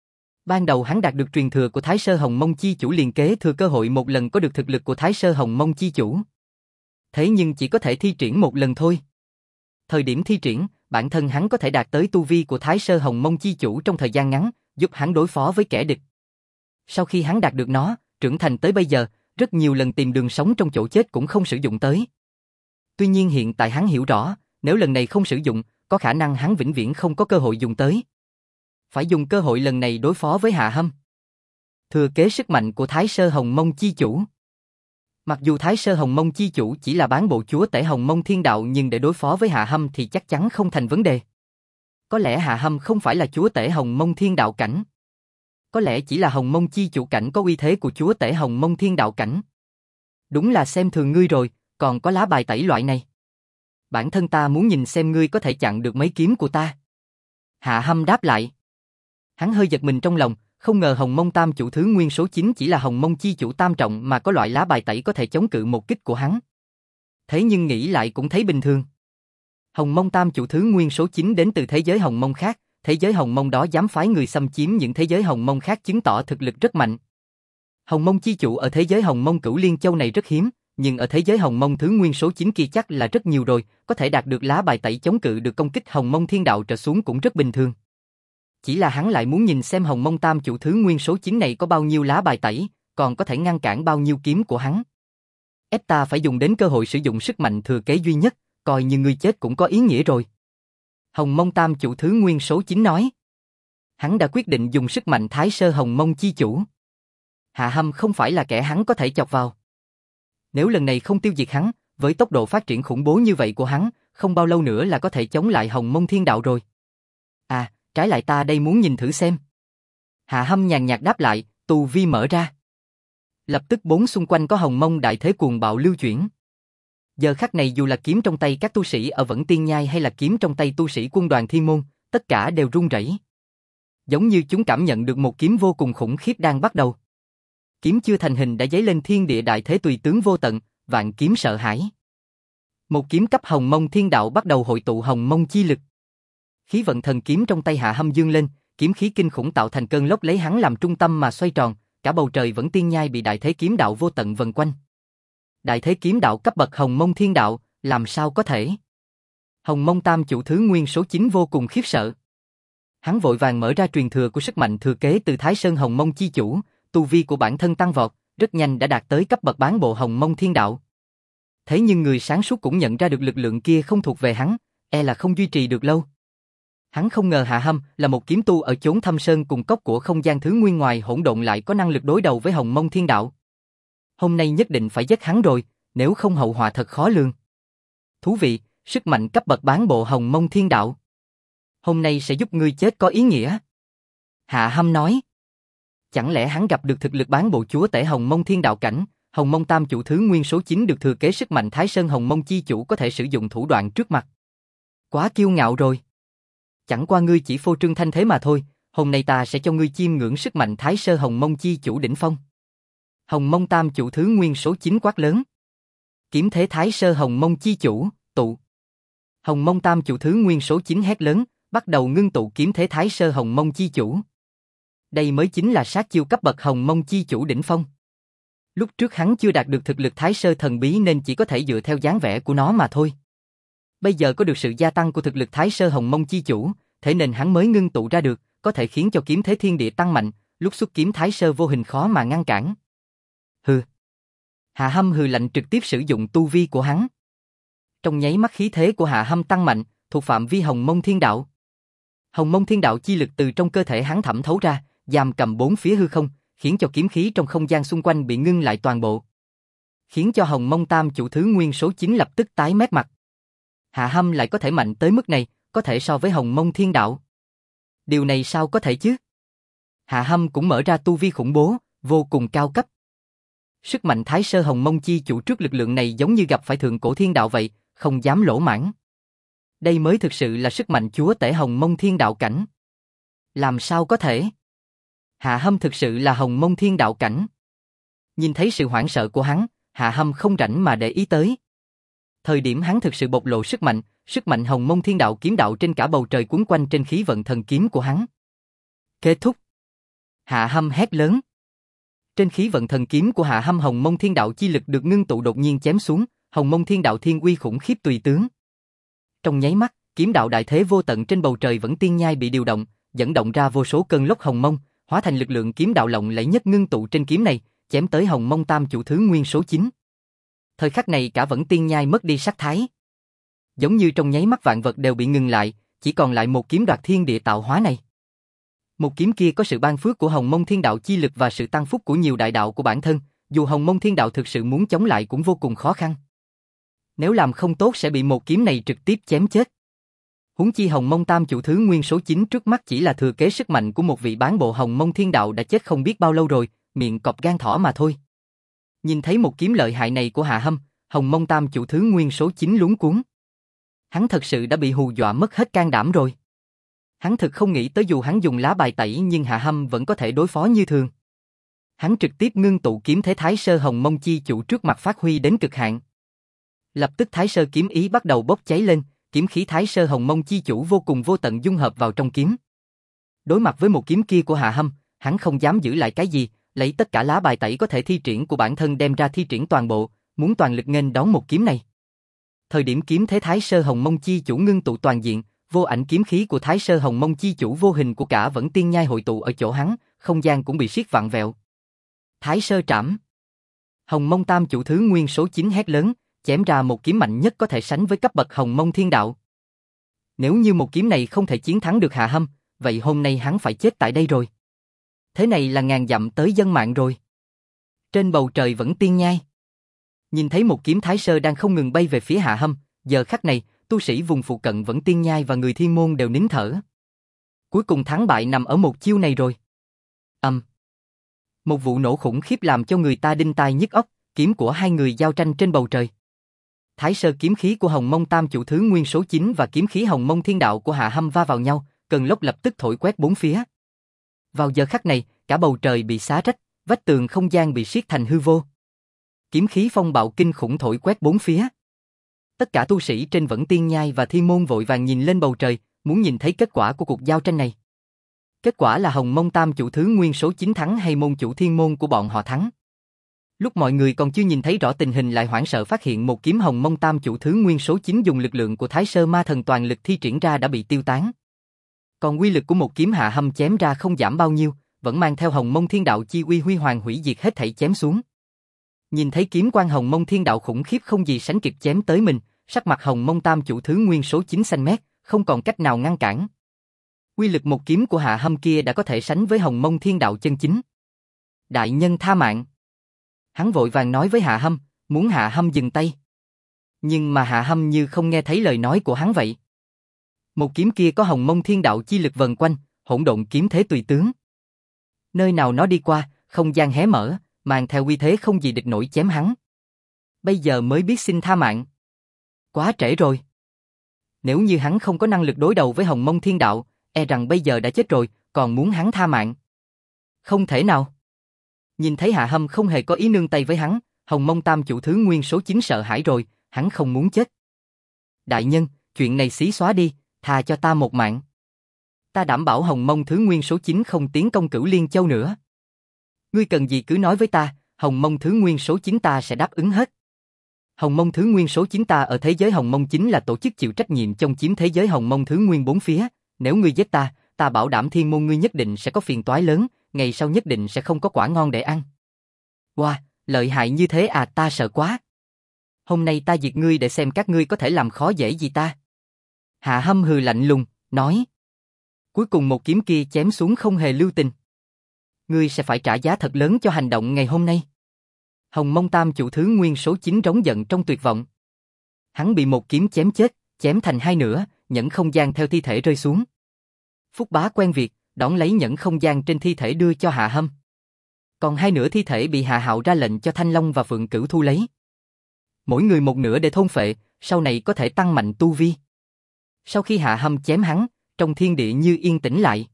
Ban đầu hắn đạt được truyền thừa của Thái Sơ Hồng Mông Chi Chủ liền kế thừa cơ hội một lần có được thực lực của Thái Sơ Hồng Mông Chi Chủ. Thế nhưng chỉ có thể thi triển một lần thôi. Thời điểm thi triển, bản thân hắn có thể đạt tới tu vi của Thái Sơ Hồng Mông Chi Chủ trong thời gian ngắn, giúp hắn đối phó với kẻ địch. Sau khi hắn đạt được nó, trưởng thành tới bây giờ, rất nhiều lần tìm đường sống trong chỗ chết cũng không sử dụng tới. Tuy nhiên hiện tại hắn hiểu rõ, nếu lần này không sử dụng, có khả năng hắn vĩnh viễn không có cơ hội dùng tới. Phải dùng cơ hội lần này đối phó với Hạ Hâm. Thừa kế sức mạnh của Thái Sơ Hồng Mông Chi Chủ. Mặc dù Thái Sơ Hồng Mông Chi Chủ chỉ là bán bộ chúa tể Hồng Mông Thiên Đạo nhưng để đối phó với Hạ Hâm thì chắc chắn không thành vấn đề. Có lẽ Hạ Hâm không phải là chúa tể Hồng Mông Thiên Đạo cảnh. Có lẽ chỉ là Hồng Mông Chi Chủ cảnh có uy thế của chúa tể Hồng Mông Thiên Đạo cảnh. Đúng là xem thường ngươi rồi, còn có lá bài tẩy loại này. Bản thân ta muốn nhìn xem ngươi có thể chặn được mấy kiếm của ta. Hạ Hâm đáp lại. Hắn hơi giật mình trong lòng, không ngờ Hồng Mông Tam chủ thứ nguyên số 9 chỉ là Hồng Mông chi chủ tam trọng mà có loại lá bài tẩy có thể chống cự một kích của hắn. Thế nhưng nghĩ lại cũng thấy bình thường. Hồng Mông Tam chủ thứ nguyên số 9 đến từ thế giới Hồng Mông khác, thế giới Hồng Mông đó dám phái người xâm chiếm những thế giới Hồng Mông khác chứng tỏ thực lực rất mạnh. Hồng Mông chi chủ ở thế giới Hồng Mông Cửu Liên Châu này rất hiếm, nhưng ở thế giới Hồng Mông thứ nguyên số 9 kia chắc là rất nhiều rồi, có thể đạt được lá bài tẩy chống cự được công kích Hồng Mông Thiên Đạo trở xuống cũng rất bình thường. Chỉ là hắn lại muốn nhìn xem Hồng Mông Tam chủ thứ nguyên số 9 này có bao nhiêu lá bài tẩy, còn có thể ngăn cản bao nhiêu kiếm của hắn. Ép ta phải dùng đến cơ hội sử dụng sức mạnh thừa kế duy nhất, coi như ngươi chết cũng có ý nghĩa rồi. Hồng Mông Tam chủ thứ nguyên số 9 nói. Hắn đã quyết định dùng sức mạnh Thái Sơ Hồng Mông chi chủ. Hạ Hâm không phải là kẻ hắn có thể chọc vào. Nếu lần này không tiêu diệt hắn, với tốc độ phát triển khủng bố như vậy của hắn, không bao lâu nữa là có thể chống lại Hồng Mông Thiên Đạo rồi. À, trái lại ta đây muốn nhìn thử xem. Hạ Hâm nhàn nhạt đáp lại, tu vi mở ra. Lập tức bốn xung quanh có Hồng Mông đại thế cuồng bạo lưu chuyển. Giờ khắc này dù là kiếm trong tay các tu sĩ ở Vẫn Tiên Nhai hay là kiếm trong tay tu sĩ quân đoàn Thiên Môn, tất cả đều run rẩy. Giống như chúng cảm nhận được một kiếm vô cùng khủng khiếp đang bắt đầu. Kiếm chưa thành hình đã giấy lên thiên địa đại thế tùy tướng vô tận, vạn kiếm sợ hãi. Một kiếm cấp Hồng Mông Thiên Đạo bắt đầu hội tụ Hồng Mông chi lực. Khí vận thần kiếm trong tay Hạ Hâm dương lên, kiếm khí kinh khủng tạo thành cơn lốc lấy hắn làm trung tâm mà xoay tròn, cả bầu trời Vẫn Tiên Nhai bị đại thế kiếm đạo vô tận vần quanh. Đại thế kiếm đạo cấp bậc Hồng Mông Thiên Đạo, làm sao có thể? Hồng Mông Tam chủ thứ nguyên số 9 vô cùng khiếp sợ. Hắn vội vàng mở ra truyền thừa của sức mạnh thừa kế từ Thái Sơn Hồng Mông chi chủ, tu vi của bản thân tăng vọt, rất nhanh đã đạt tới cấp bậc bán bộ Hồng Mông Thiên Đạo. Thế nhưng người sáng suốt cũng nhận ra được lực lượng kia không thuộc về hắn, e là không duy trì được lâu. Hắn không ngờ Hạ Hâm là một kiếm tu ở chốn thâm sơn cùng cốc của không gian thứ nguyên ngoài hỗn độn lại có năng lực đối đầu với Hồng Mông Thiên Đạo. Hôm nay nhất định phải giết hắn rồi, nếu không hậu họa thật khó lường. Thú vị, sức mạnh cấp bậc bán bộ Hồng Mông Thiên Đạo. Hôm nay sẽ giúp ngươi chết có ý nghĩa. Hạ Hâm nói. Chẳng lẽ hắn gặp được thực lực bán bộ chúa tể Hồng Mông Thiên Đạo cảnh, Hồng Mông Tam chủ thứ nguyên số 9 được thừa kế sức mạnh Thái Sơn Hồng Mông chi chủ có thể sử dụng thủ đoạn trước mặt. Quá kiêu ngạo rồi. Chẳng qua ngươi chỉ phô trương thanh thế mà thôi, hôm nay ta sẽ cho ngươi chiêm ngưỡng sức mạnh Thái Sơ Hồng Mông chi chủ đỉnh phong. Hồng Mông Tam chủ thứ nguyên số 9 quát lớn. Kiếm thế Thái Sơ Hồng Mông chi chủ, tụ. Hồng Mông Tam chủ thứ nguyên số 9 hét lớn, bắt đầu ngưng tụ kiếm thế Thái Sơ Hồng Mông chi chủ. Đây mới chính là sát chiêu cấp bậc Hồng Mông chi chủ đỉnh phong. Lúc trước hắn chưa đạt được thực lực Thái Sơ thần bí nên chỉ có thể dựa theo dáng vẻ của nó mà thôi. Bây giờ có được sự gia tăng của thực lực Thái Sơ Hồng Mông chi chủ, thế nên hắn mới ngưng tụ ra được, có thể khiến cho kiếm thế thiên địa tăng mạnh, lúc xuất kiếm Thái Sơ vô hình khó mà ngăn cản. Hừ. Hạ Hâm hừ lạnh trực tiếp sử dụng tu vi của hắn. Trong nháy mắt khí thế của Hạ Hâm tăng mạnh, thuộc phạm vi Hồng Mông Thiên Đạo. Hồng Mông Thiên Đạo chi lực từ trong cơ thể hắn thẩm thấu ra, giam cầm bốn phía hư không, khiến cho kiếm khí trong không gian xung quanh bị ngưng lại toàn bộ. Khiến cho Hồng Mông Tam chủ thứ nguyên số 9 lập tức tái mét mặt. Hạ Hâm lại có thể mạnh tới mức này, có thể so với Hồng Mông Thiên Đạo. Điều này sao có thể chứ? Hạ Hâm cũng mở ra tu vi khủng bố, vô cùng cao cấp. Sức mạnh Thái Sơ Hồng Mông chi chủ trước lực lượng này giống như gặp phải thượng cổ thiên đạo vậy, không dám lỗ mãng. Đây mới thực sự là sức mạnh chúa tể Hồng Mông Thiên Đạo cảnh. Làm sao có thể? Hạ Hâm thực sự là Hồng Mông Thiên Đạo cảnh. Nhìn thấy sự hoảng sợ của hắn, Hạ Hâm không rảnh mà để ý tới. Thời điểm hắn thực sự bộc lộ sức mạnh Hồng Mông Thiên Đạo kiếm đạo trên cả bầu trời cuốn quanh trên khí vận thần kiếm của hắn. Kết thúc. Hạ Hâm hét lớn. Trên khí vận thần kiếm của Hạ Hâm Hồng Mông Thiên Đạo chi lực được ngưng tụ đột nhiên chém xuống, Hồng Mông Thiên Đạo thiên uy khủng khiếp tùy tướng. Trong nháy mắt, kiếm đạo đại thế vô tận trên bầu trời Vẫn Tiên Nhai bị điều động, dẫn động ra vô số cơn lốc hồng mông, hóa thành lực lượng kiếm đạo lộng lẫy nhất ngưng tụ trên kiếm này, chém tới Hồng Mông Tam chủ thứ nguyên số 9. Thời khắc này cả Vẫn Tiên Nhai mất đi sắc thái. Giống như trong nháy mắt vạn vật đều bị ngừng lại, chỉ còn lại một kiếm đoạt thiên địa tạo hóa này. Một kiếm kia có sự ban phước của Hồng Mông Thiên Đạo chi lực và sự tăng phúc của nhiều đại đạo của bản thân, dù Hồng Mông Thiên Đạo thực sự muốn chống lại cũng vô cùng khó khăn. Nếu làm không tốt sẽ bị một kiếm này trực tiếp chém chết. Huống chi Hồng Mông Tam chủ thứ nguyên số 9 trước mắt chỉ là thừa kế sức mạnh của một vị bán bộ Hồng Mông Thiên Đạo đã chết không biết bao lâu rồi, miệng cọp gan thỏ mà thôi. Nhìn thấy một kiếm lợi hại này của Hạ Hâm, Hồng Mông Tam chủ thứ nguyên số 9 luống cuống. Hắn thật sự đã bị hù dọa mất hết can đảm rồi. Hắn thực không nghĩ tới dù hắn dùng lá bài tẩy nhưng Hạ Hâm vẫn có thể đối phó như thường. Hắn trực tiếp ngưng tụ kiếm thế Thái Sơ Hồng Mông Chi Chủ trước mặt phát huy đến cực hạn. Lập tức Thái Sơ kiếm ý bắt đầu bốc cháy lên, kiếm khí Thái Sơ Hồng Mông Chi Chủ vô cùng vô tận dung hợp vào trong kiếm. Đối mặt với một kiếm kia của Hạ Hâm, hắn không dám giữ lại cái gì, lấy tất cả lá bài tẩy có thể thi triển của bản thân đem ra thi triển toàn bộ, muốn toàn lực nghênh đón một kiếm này. Thời điểm kiếm thế Thái Sơ Hồng Mông Chi Chủ ngưng tụ toàn diện, vô ảnh kiếm khí của Thái Sơ Hồng Mông Chi Chủ vô hình của cả Vẫn Tiên Nhai hội tụ ở chỗ hắn, không gian cũng bị siết vặn vẹo. Thái Sơ Trảm. Hồng Mông Tam Chủ thứ nguyên số 9 hét lớn, chém ra một kiếm mạnh nhất có thể sánh với cấp bậc Hồng Mông Thiên Đạo. Nếu như một kiếm này không thể chiến thắng được Hạ Hâm, vậy hôm nay hắn phải chết tại đây rồi. Thế này là ngàn dặm tới dân mạng rồi. Trên bầu trời Vẫn Tiên Nhai. Nhìn thấy một kiếm Thái Sơ đang không ngừng bay về phía Hạ Hâm, giờ khắc này, tu sĩ vùng phụ cận Vẫn Tiên Nhai và người Thiên Môn đều nín thở. Cuối cùng thắng bại nằm ở một chiêu này rồi. Một vụ nổ khủng khiếp làm cho người ta đinh tai nhức óc, kiếm của hai người giao tranh trên bầu trời. Thái Sơ kiếm khí của Hồng Mông Tam Chủ thứ nguyên số 9 và kiếm khí Hồng Mông Thiên Đạo của Hạ Hâm va vào nhau, cơn lốc lập tức thổi quét bốn phía. Vào giờ khắc này, cả bầu trời bị xé rách, vách tường không gian bị siết thành hư vô. Kiếm khí phong bạo kinh khủng thổi quét bốn phía. Tất cả tu sĩ trên Vẫn Tiên Nhai và Thiên Môn vội vàng nhìn lên bầu trời, muốn nhìn thấy kết quả của cuộc giao tranh này. Kết quả là Hồng Mông Tam Chủ thứ nguyên số 9 thắng hay môn chủ Thiên Môn của bọn họ thắng. Lúc mọi người còn chưa nhìn thấy rõ tình hình lại hoảng sợ phát hiện một kiếm Hồng Mông Tam Chủ thứ nguyên số 9 dùng lực lượng của Thái Sơ Ma Thần toàn lực thi triển ra đã bị tiêu tán. Còn uy lực của một kiếm Hạ Hâm chém ra không giảm bao nhiêu, vẫn mang theo Hồng Mông Thiên Đạo chi uy huy hoàng hủy diệt hết thảy chém xuống. Nhìn thấy kiếm quang Hồng Mông Thiên Đạo khủng khiếp không gì sánh kịp chém tới mình, sắc mặt Hồng Mông Tam Chủ thứ nguyên số 9 xanh mét, không còn cách nào ngăn cản. Uy lực một kiếm của Hạ Hâm kia đã có thể sánh với Hồng Mông Thiên Đạo chân chính. Đại nhân tha mạng. Hắn vội vàng nói với Hạ Hâm, muốn Hạ Hâm dừng tay. Nhưng mà Hạ Hâm như không nghe thấy lời nói của hắn vậy. Một kiếm kia có Hồng Mông Thiên Đạo chi lực vần quanh, hỗn độn kiếm thế tùy tướng. Nơi nào nó đi qua, không gian hé mở, mang theo uy thế không gì địch nổi chém hắn. Bây giờ mới biết xin tha mạng. Quá trễ rồi. Nếu như hắn không có năng lực đối đầu với Hồng Mông Thiên Đạo, e rằng bây giờ đã chết rồi, còn muốn hắn tha mạng. Không thể nào. Nhìn thấy Hạ Hâm không hề có ý nương tay với hắn, Hồng Mông Tam Chủ thứ nguyên số 9 sợ hãi rồi, hắn không muốn chết. Đại nhân, chuyện này xí xóa đi, tha cho ta một mạng. Ta đảm bảo Hồng Mông thứ nguyên số 9 không tiến công Cửu Liên Châu nữa. Ngươi cần gì cứ nói với ta, Hồng Mông thứ nguyên số 9 ta sẽ đáp ứng hết. Hồng Mông thứ nguyên số 9 ta ở thế giới Hồng Mông chính là tổ chức chịu trách nhiệm trong chiếm thế giới Hồng Mông thứ nguyên bốn phía, nếu ngươi giết ta, ta bảo đảm Thiên Môn ngươi nhất định sẽ có phiền toái lớn, ngày sau nhất định sẽ không có quả ngon để ăn. Wow, lợi hại như thế à, ta sợ quá. Hôm nay ta diệt ngươi để xem các ngươi có thể làm khó dễ gì ta. Hạ Hâm hừ lạnh lùng, nói. Cuối cùng một kiếm kia chém xuống không hề lưu tình. Ngươi sẽ phải trả giá thật lớn cho hành động ngày hôm nay. Hồng Mông Tam Chủ thứ nguyên số 9 rống giận trong tuyệt vọng. Hắn bị một kiếm chém chết, chém thành hai nửa, nhẫn không gian theo thi thể rơi xuống. Phúc Bá quen việc, đón lấy nhẫn không gian trên thi thể đưa cho Hạ Hâm. Còn hai nửa thi thể bị Hạ Hạo ra lệnh cho Thanh Long và Phượng Cửu thu lấy. Mỗi người một nửa để thôn phệ, sau này có thể tăng mạnh tu vi. Sau khi Hạ Hâm chém hắn, trong thiên địa như yên tĩnh lại.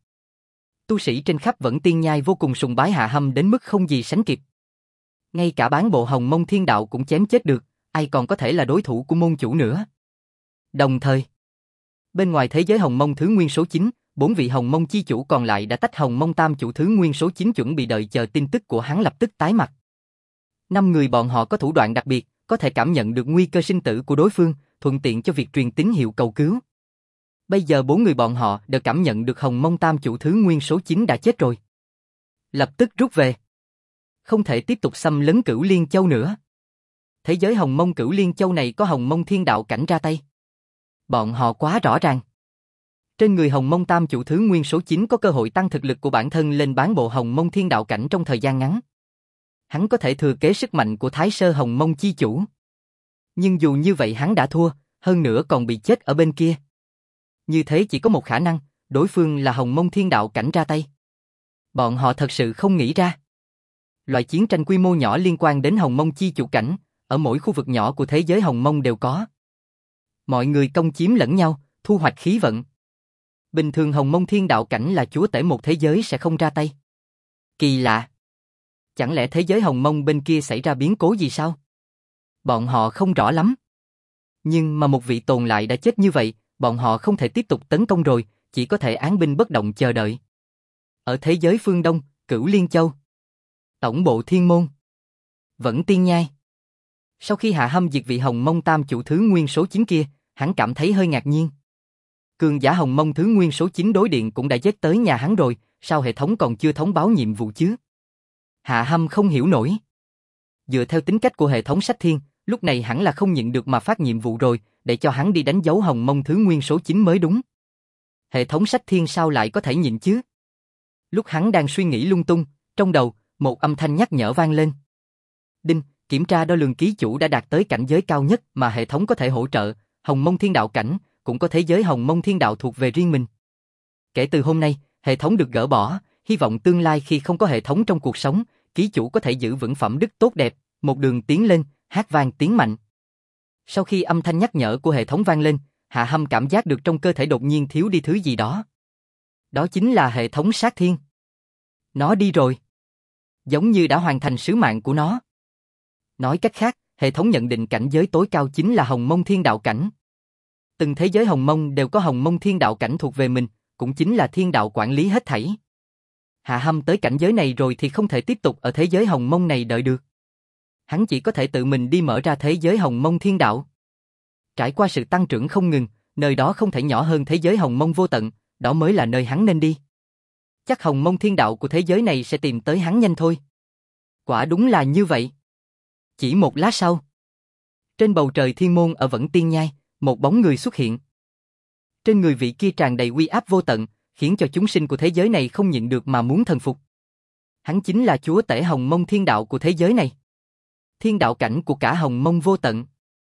Tu sĩ trên khắp Vẫn Tiên Nhai vô cùng sùng bái Hạ Hâm đến mức không gì sánh kịp. Ngay cả bán bộ Hồng Mông Thiên Đạo cũng chém chết được, ai còn có thể là đối thủ của môn chủ nữa. Đồng thời, bên ngoài thế giới Hồng Mông thứ nguyên số 9, 4 vị Hồng Mông chi chủ còn lại đã tách Hồng Mông Tam Chủ thứ nguyên số 9 chuẩn bị đợi chờ tin tức của hắn lập tức tái mặt. 5 người bọn họ có thủ đoạn đặc biệt, có thể cảm nhận được nguy cơ sinh tử của đối phương, thuận tiện cho việc truyền tín hiệu cầu cứu. Bây giờ 4 người bọn họ đều cảm nhận được Hồng Mông Tam Chủ thứ nguyên số 9 đã chết rồi. Lập tức rút về. Không thể tiếp tục xâm lấn Cửu Liên Châu nữa. Thế giới Hồng Mông Cửu Liên Châu này có Hồng Mông Thiên Đạo cảnh ra tay. Bọn họ quá rõ ràng. Trên người Hồng Mông Tam Chủ thứ nguyên số 9 có cơ hội tăng thực lực của bản thân lên bán bộ Hồng Mông Thiên Đạo cảnh trong thời gian ngắn. Hắn có thể thừa kế sức mạnh của Thái Sơ Hồng Mông chi chủ. Nhưng dù như vậy hắn đã thua, hơn nữa còn bị chết ở bên kia. Như thế chỉ có một khả năng, đối phương là Hồng Mông Thiên Đạo cảnh ra tay. Bọn họ thật sự không nghĩ ra. Loại chiến tranh quy mô nhỏ liên quan đến Hồng Mông chi chủ cảnh, ở mỗi khu vực nhỏ của thế giới Hồng Mông đều có. Mọi người công chiếm lẫn nhau, thu hoạch khí vận. Bình thường Hồng Mông Thiên Đạo Cảnh là chúa tể một thế giới sẽ không ra tay. Kỳ lạ. Chẳng lẽ thế giới Hồng Mông bên kia xảy ra biến cố gì sao? Bọn họ không rõ lắm. Nhưng mà một vị tồn lại đã chết như vậy, bọn họ không thể tiếp tục tấn công rồi, chỉ có thể án binh bất động chờ đợi. Ở thế giới phương Đông, Cửu Liên Châu, Tổng bộ Thiên Môn, Vẫn Tiên Nhai. Sau khi Hạ Hâm diệt vị Hồng Mông Tam chủ thứ nguyên số 9 kia, hắn cảm thấy hơi ngạc nhiên. Cường giả Hồng Mông thứ nguyên số 9 đối điện cũng đã giết tới nhà hắn rồi, sao hệ thống còn chưa thông báo nhiệm vụ chứ? Hạ Hâm không hiểu nổi. Dựa theo tính cách của hệ thống sách thiên, lúc này hẳn là không nhịn được mà phát nhiệm vụ rồi, để cho hắn đi đánh dấu Hồng Mông thứ nguyên số 9 mới đúng. Hệ thống sách thiên sao lại có thể nhịn chứ? Lúc hắn đang suy nghĩ lung tung, trong đầu, một âm thanh nhắc nhở vang lên. Đinh, kiểm tra đo lường ký chủ đã đạt tới cảnh giới cao nhất mà hệ thống có thể hỗ trợ, Hồng Mông Thiên Đạo Cảnh, cũng có thế giới Hồng Mông Thiên Đạo thuộc về riêng mình. Kể từ hôm nay, hệ thống được gỡ bỏ, hy vọng tương lai khi không có hệ thống trong cuộc sống, ký chủ có thể giữ vững phẩm đức tốt đẹp, một đường tiến lên, hát vang tiếng mạnh. Sau khi âm thanh nhắc nhở của hệ thống vang lên, Hạ Hâm cảm giác được trong cơ thể đột nhiên thiếu đi thứ gì đó. Đó chính là hệ thống sát thiên. Nó đi rồi. Giống như đã hoàn thành sứ mạng của nó. Nói cách khác, hệ thống nhận định cảnh giới tối cao chính là Hồng Mông Thiên Đạo Cảnh. Từng thế giới Hồng Mông đều có Hồng Mông Thiên Đạo Cảnh thuộc về mình, cũng chính là thiên đạo quản lý hết thảy. Hạ Hâm tới cảnh giới này rồi thì không thể tiếp tục ở thế giới Hồng Mông này đợi được. Hắn chỉ có thể tự mình đi mở ra thế giới Hồng Mông Thiên Đạo. Trải qua sự tăng trưởng không ngừng, nơi đó không thể nhỏ hơn thế giới Hồng Mông vô tận, đó mới là nơi hắn nên đi. Chắc Hồng Mông Thiên Đạo của thế giới này sẽ tìm tới hắn nhanh thôi. Quả đúng là như vậy. Chỉ một lát sau, trên bầu trời thiên môn ở Vẫn Tiên Nhai, một bóng người xuất hiện. Trên người vị kia tràn đầy uy áp vô tận, khiến cho chúng sinh của thế giới này không nhịn được mà muốn thần phục. Hắn chính là chúa tể Hồng Mông Thiên Đạo của thế giới này. Thiên đạo cảnh của cả Hồng Mông vô tận.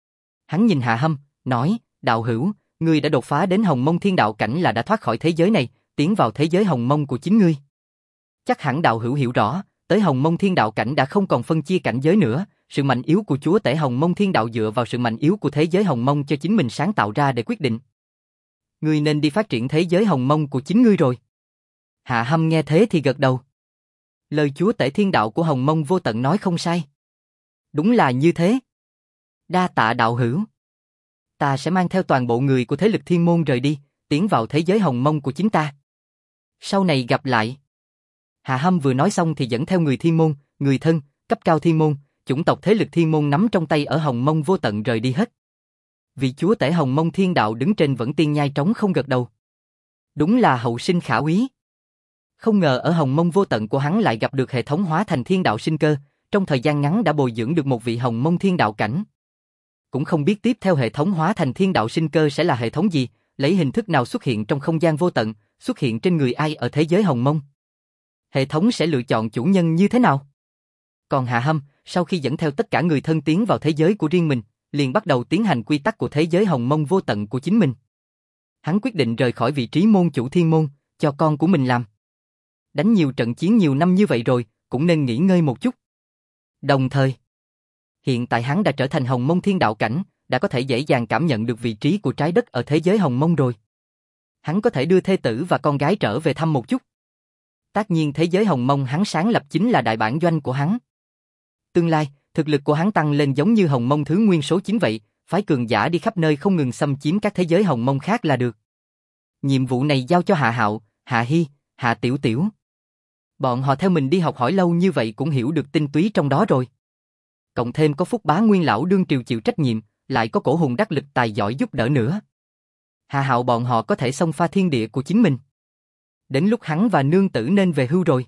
Hắn nhìn Hạ Hâm, nói, đạo hữu, ngươi đã đột phá đến Hồng Mông Thiên Đạo cảnh là đã thoát khỏi thế giới này, tiến vào thế giới Hồng Mông của chính ngươi. Chắc hẳn đạo hữu hiểu rõ, tới Hồng Mông Thiên Đạo cảnh đã không còn phân chia cảnh giới nữa, sự mạnh yếu của chúa tể Hồng Mông Thiên Đạo dựa vào sự mạnh yếu của thế giới Hồng Mông cho chính mình sáng tạo ra để quyết định. Ngươi nên đi phát triển thế giới Hồng Mông của chính ngươi rồi. Hạ Hâm nghe thế thì gật đầu. Lời chúa tể thiên đạo của Hồng Mông vô tận nói không sai. Đúng là như thế. Đa tạ đạo hữu. Ta sẽ mang theo toàn bộ người của thế lực thiên môn rời đi, tiến vào thế giới Hồng Mông của chính ta. Sau này gặp lại. Hạ Hâm vừa nói xong thì dẫn theo người thiên môn, người thân, cấp cao thiên môn, chủng tộc thế lực thiên môn nắm trong tay ở Hồng Mông vô tận rời đi hết. Vị chúa tể Hồng Mông Thiên Đạo đứng trên Vẫn Tiên Nhai trống không gật đầu. Đúng là hậu sinh khả úy. Không ngờ ở Hồng Mông vô tận của hắn lại gặp được hệ thống hóa thành thiên đạo sinh cơ, trong thời gian ngắn đã bồi dưỡng được một vị Hồng Mông Thiên Đạo cảnh. Cũng không biết tiếp theo hệ thống hóa thành thiên đạo sinh cơ sẽ là hệ thống gì, lấy hình thức nào xuất hiện trong không gian vô tận, xuất hiện trên người ai ở thế giới Hồng Mông. Hệ thống sẽ lựa chọn chủ nhân như thế nào? Còn Hạ Hâm, sau khi dẫn theo tất cả người thân tiến vào thế giới của riêng mình, liền bắt đầu tiến hành quy tắc của thế giới Hồng Mông vô tận của chính mình. Hắn quyết định rời khỏi vị trí môn chủ thiên môn, cho con của mình làm. Đánh nhiều trận chiến nhiều năm như vậy rồi, cũng nên nghỉ ngơi một chút. Đồng thời, hiện tại hắn đã trở thành Hồng Mông Thiên Đạo cảnh, đã có thể dễ dàng cảm nhận được vị trí của trái đất ở thế giới Hồng Mông rồi. Hắn có thể đưa thê tử và con gái trở về thăm một chút. Tất nhiên thế giới Hồng Mông hắn sáng lập chính là đại bản doanh của hắn. Tương lai, thực lực của hắn tăng lên giống như Hồng Mông thứ nguyên số 9 vậy, phái cường giả đi khắp nơi không ngừng xâm chiếm các thế giới Hồng Mông khác là được. Nhiệm vụ này giao cho Hạ Hạo, Hạ Hy, Hạ Tiểu Tiểu. Bọn họ theo mình đi học hỏi lâu như vậy cũng hiểu được tinh túy trong đó rồi. Cộng thêm có Phúc Bá Nguyên lão đương triều chịu trách nhiệm, lại có Cổ Hùng đắc lực tài giỏi giúp đỡ nữa. Hạ Hạo bọn họ có thể xông pha thiên địa của chính mình. Đến lúc hắn và nương tử nên về hưu rồi.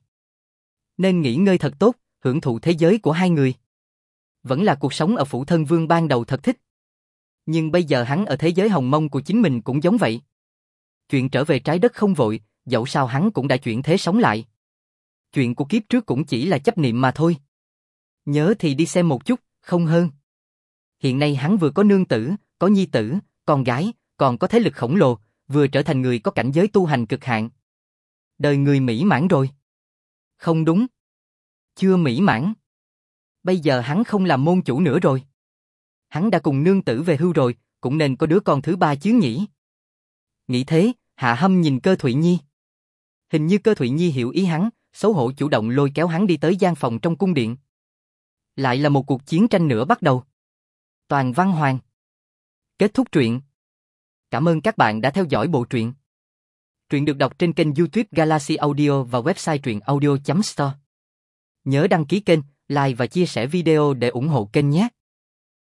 Nên nghỉ ngơi thật tốt, hưởng thụ thế giới của hai người. Vẫn là cuộc sống ở Phủ Thân Vương ban đầu thật thích. Nhưng bây giờ hắn ở thế giới Hồng Mông của chính mình cũng giống vậy. Chuyện trở về trái đất không vội, dẫu sao hắn cũng đã chuyển thế sống lại. Chuyện của kiếp trước cũng chỉ là chấp niệm mà thôi. Nhớ thì đi xem một chút, không hơn. Hiện nay hắn vừa có nương tử, có nhi tử, con gái, còn có thế lực khổng lồ, vừa trở thành người có cảnh giới tu hành cực hạn. Đời người mỹ mãn rồi. Không đúng. Chưa mỹ mãn. Bây giờ hắn không làm môn chủ nữa rồi. Hắn đã cùng nương tử về hưu rồi, cũng nên có đứa con thứ ba chứ nhỉ. Nghĩ thế, Hạ Hâm nhìn Cơ Thụy Nhi. Hình như Cơ Thụy Nhi hiểu ý hắn, xấu hổ chủ động lôi kéo hắn đi tới gian phòng trong cung điện. Lại là một cuộc chiến tranh nữa bắt đầu. Toàn văn hoàn. Kết thúc truyện. Cảm ơn các bạn đã theo dõi bộ truyện. Truyện được đọc trên kênh YouTube Galaxy Audio và website truyện audio.store. Nhớ đăng ký kênh, like và chia sẻ video để ủng hộ kênh nhé.